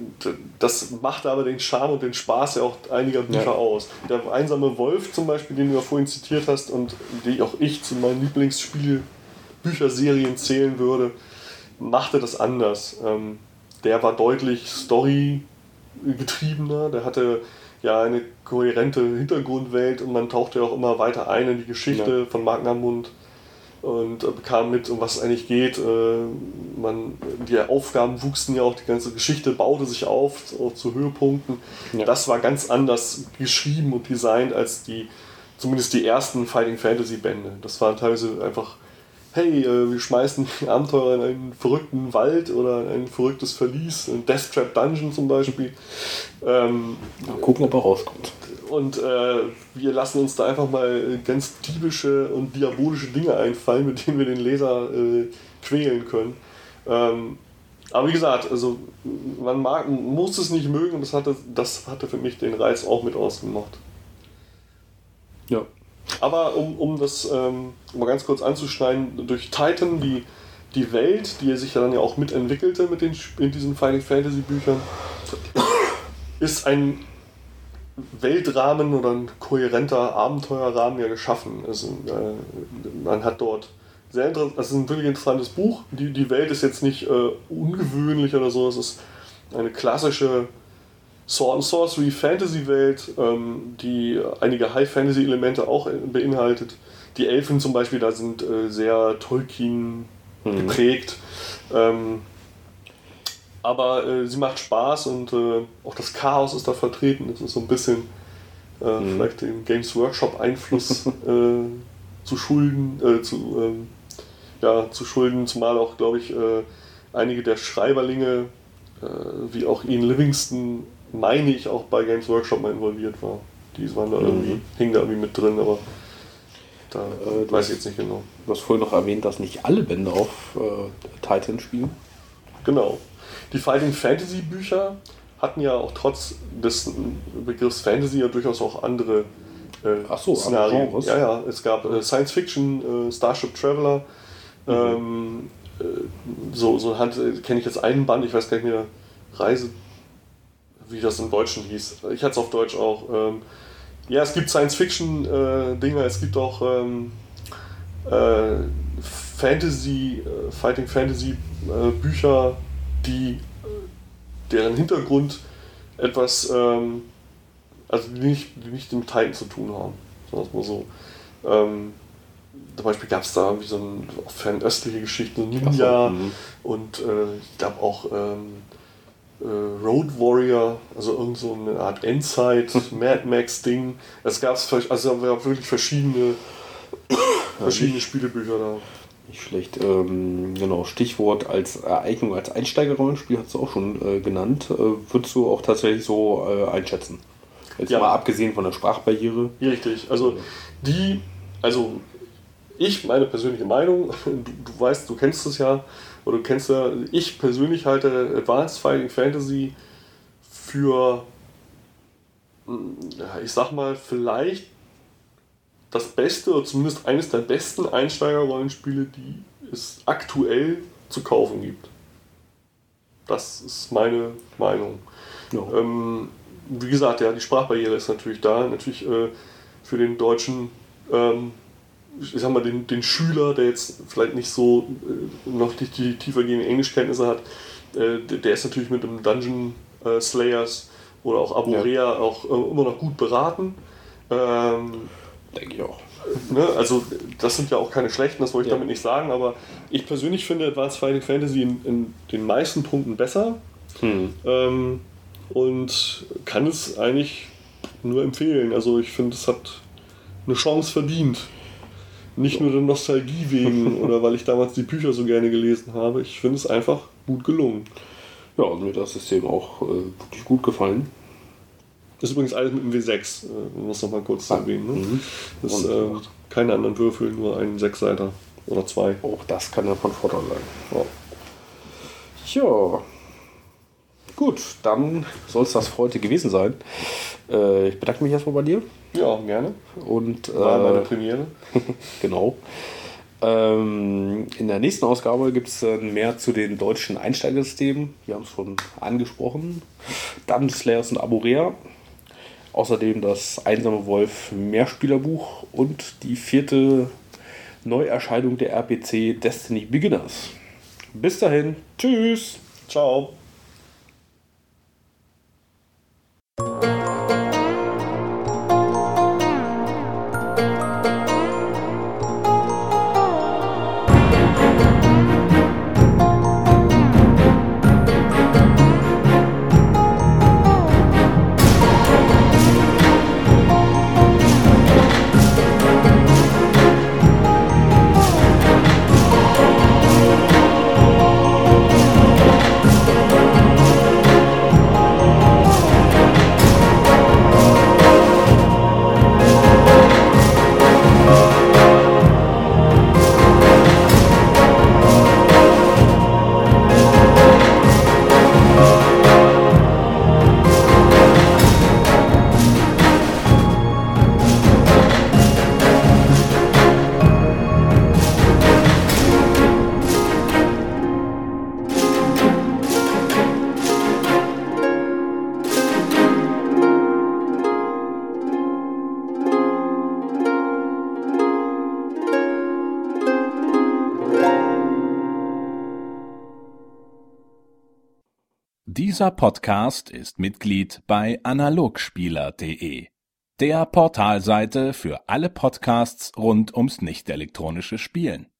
das machte aber den Charme und den Spaß ja auch einiger Bücher ja. aus. Der einsame Wolf zum Beispiel, den du ja vorhin zitiert hast und die auch ich zu meinen Lieblingsspiel-Bücherserien zählen würde, machte das anders. Ähm, der war deutlich storygetriebener, der hatte ja eine kohärente Hintergrundwelt und man tauchte ja auch immer weiter ein in die Geschichte ja. von Magnamund und äh, bekam mit, um was es eigentlich geht. Äh, man, die Aufgaben wuchsen ja auch, die ganze Geschichte baute sich auf, auch zu Höhepunkten. Ja. Das war ganz anders geschrieben und designt als die, zumindest die ersten Fighting Fantasy Bände. Das war teilweise einfach, hey, wir schmeißen die Abenteurer in einen verrückten Wald oder in ein verrücktes Verlies, ein Death Trap Dungeon zum Beispiel. Ähm, mal gucken, ob er rauskommt. Und äh, wir lassen uns da einfach mal ganz diebische und diabolische Dinge einfallen, mit denen wir den Leser äh, quälen können. Ähm, aber wie gesagt, also man mag, muss es nicht mögen und das hatte, das hatte für mich den Reiz auch mit ausgemacht. Ja. Aber um, um das ähm, mal ganz kurz anzuschneiden, durch Titan, die, die Welt, die er sich ja dann ja auch mitentwickelte mit den, in diesen Final Fantasy Büchern, ist ein Weltrahmen oder ein kohärenter Abenteuerrahmen ja geschaffen. Also, äh, man hat dort sehr interessant, das ist ein wirklich interessantes Buch. Die, die Welt ist jetzt nicht äh, ungewöhnlich oder so, es ist eine klassische Sword and Sorcery Fantasy Welt, ähm, die einige High Fantasy Elemente auch beinhaltet. Die Elfen zum Beispiel, da sind äh, sehr Tolkien geprägt. Mhm. Ähm, aber äh, sie macht Spaß und äh, auch das Chaos ist da vertreten. Das ist so ein bisschen äh, mhm. vielleicht dem Games Workshop Einfluss äh, zu schulden, äh, zu, ähm, ja, zu schulden, zumal auch, glaube ich, äh, einige der Schreiberlinge, äh, wie auch Ian Livingston, meine ich, auch bei Games Workshop mal involviert war. Die waren da irgendwie, mhm. hingen da irgendwie mit drin, aber da äh, weiß ich jetzt nicht genau. Du hast vorhin noch erwähnt, dass nicht alle Bände auf äh, Titan spielen. Genau. Die Fighting Fantasy Bücher hatten ja auch trotz des Begriffs Fantasy ja durchaus auch andere äh, Ach so, Szenarien. Genres. Ja, ja, es gab äh, Science Fiction, äh, Starship Traveler. Mhm. Ähm, äh, so so kenne ich jetzt einen Band, ich weiß gar nicht mehr, Reise, wie das im Deutschen hieß. Ich hatte es auf Deutsch auch. Ähm, ja, es gibt Science-Fiction-Dinger, äh, es gibt auch ähm, äh, Fantasy, äh, Fighting Fantasy-Bücher, äh, die deren Hintergrund etwas, ähm, also die nicht, die nicht mit Titan zu tun haben. Sagen wir es mal so. Ähm, zum Beispiel gab es da wie so ein, fernöstliche Geschichten, Ninja so, und äh, ich glaube auch ähm, Road Warrior, also irgend so eine Art Endzeit, Mad Max Ding. Es gab also wirklich verschiedene, verschiedene ja, Spielebücher da. Nicht schlecht. Ähm, genau, Stichwort als Ereignung, als Einsteigerrollenspiel hast du auch schon äh, genannt. Äh, würdest du auch tatsächlich so äh, einschätzen? Jetzt ja. mal abgesehen von der Sprachbarriere. Richtig, also die also ich, meine persönliche Meinung, du, du weißt, du kennst es ja, oder du kennst ja, ich persönlich halte Advanced Fighting Fantasy für, ich sag mal, vielleicht das beste, oder zumindest eines der besten Einsteiger-Rollenspiele, die es aktuell zu kaufen gibt. Das ist meine Meinung. Ja. Ähm, wie gesagt, ja, die Sprachbarriere ist natürlich da. Natürlich äh, für den deutschen, ähm, ich sag mal, den, den Schüler, der jetzt vielleicht nicht so äh, noch die, die tiefergehende Englischkenntnisse hat, äh, der, der ist natürlich mit dem Dungeon äh, Slayers oder auch Aborea ja. auch äh, immer noch gut beraten. Ähm, Denke ich auch. Ne, also das sind ja auch keine schlechten, das wollte ich ja. damit nicht sagen, aber ich persönlich finde Advanced Fighting Fantasy in, in den meisten Punkten besser hm. ähm, und kann es eigentlich nur empfehlen. Also ich finde, es hat eine Chance verdient. Nicht nur der Nostalgie wegen oder weil ich damals die Bücher so gerne gelesen habe. Ich finde es einfach gut gelungen. Ja, und mir hat das System auch äh, wirklich gut gefallen. Das ist übrigens alles mit dem W sechs, um das nochmal kurz zu erwähnen. Ne? Mhm. Das ist äh, keine anderen Würfel, nur ein Sechsseiter oder zwei. Auch das kann ja von Vorteil sein. Ja. ja. Gut, dann soll es das für heute gewesen sein. Äh, ich bedanke mich erstmal bei dir. Ja, gerne. Und, äh, War meine Premiere. Genau. Ähm, in der nächsten Ausgabe gibt es mehr zu den deutschen Einsteigersystemen. Wir haben es schon angesprochen. Dungeon Slayers und Aborea. Außerdem das Einsame Wolf Mehrspielerbuch und die vierte Neuerscheinung der R P C Destiny Beginners. Bis dahin, tschüss. Ciao. Dieser Podcast ist Mitglied bei analogspieler punkt de, der Portalseite für alle Podcasts rund ums nicht elektronische Spielen.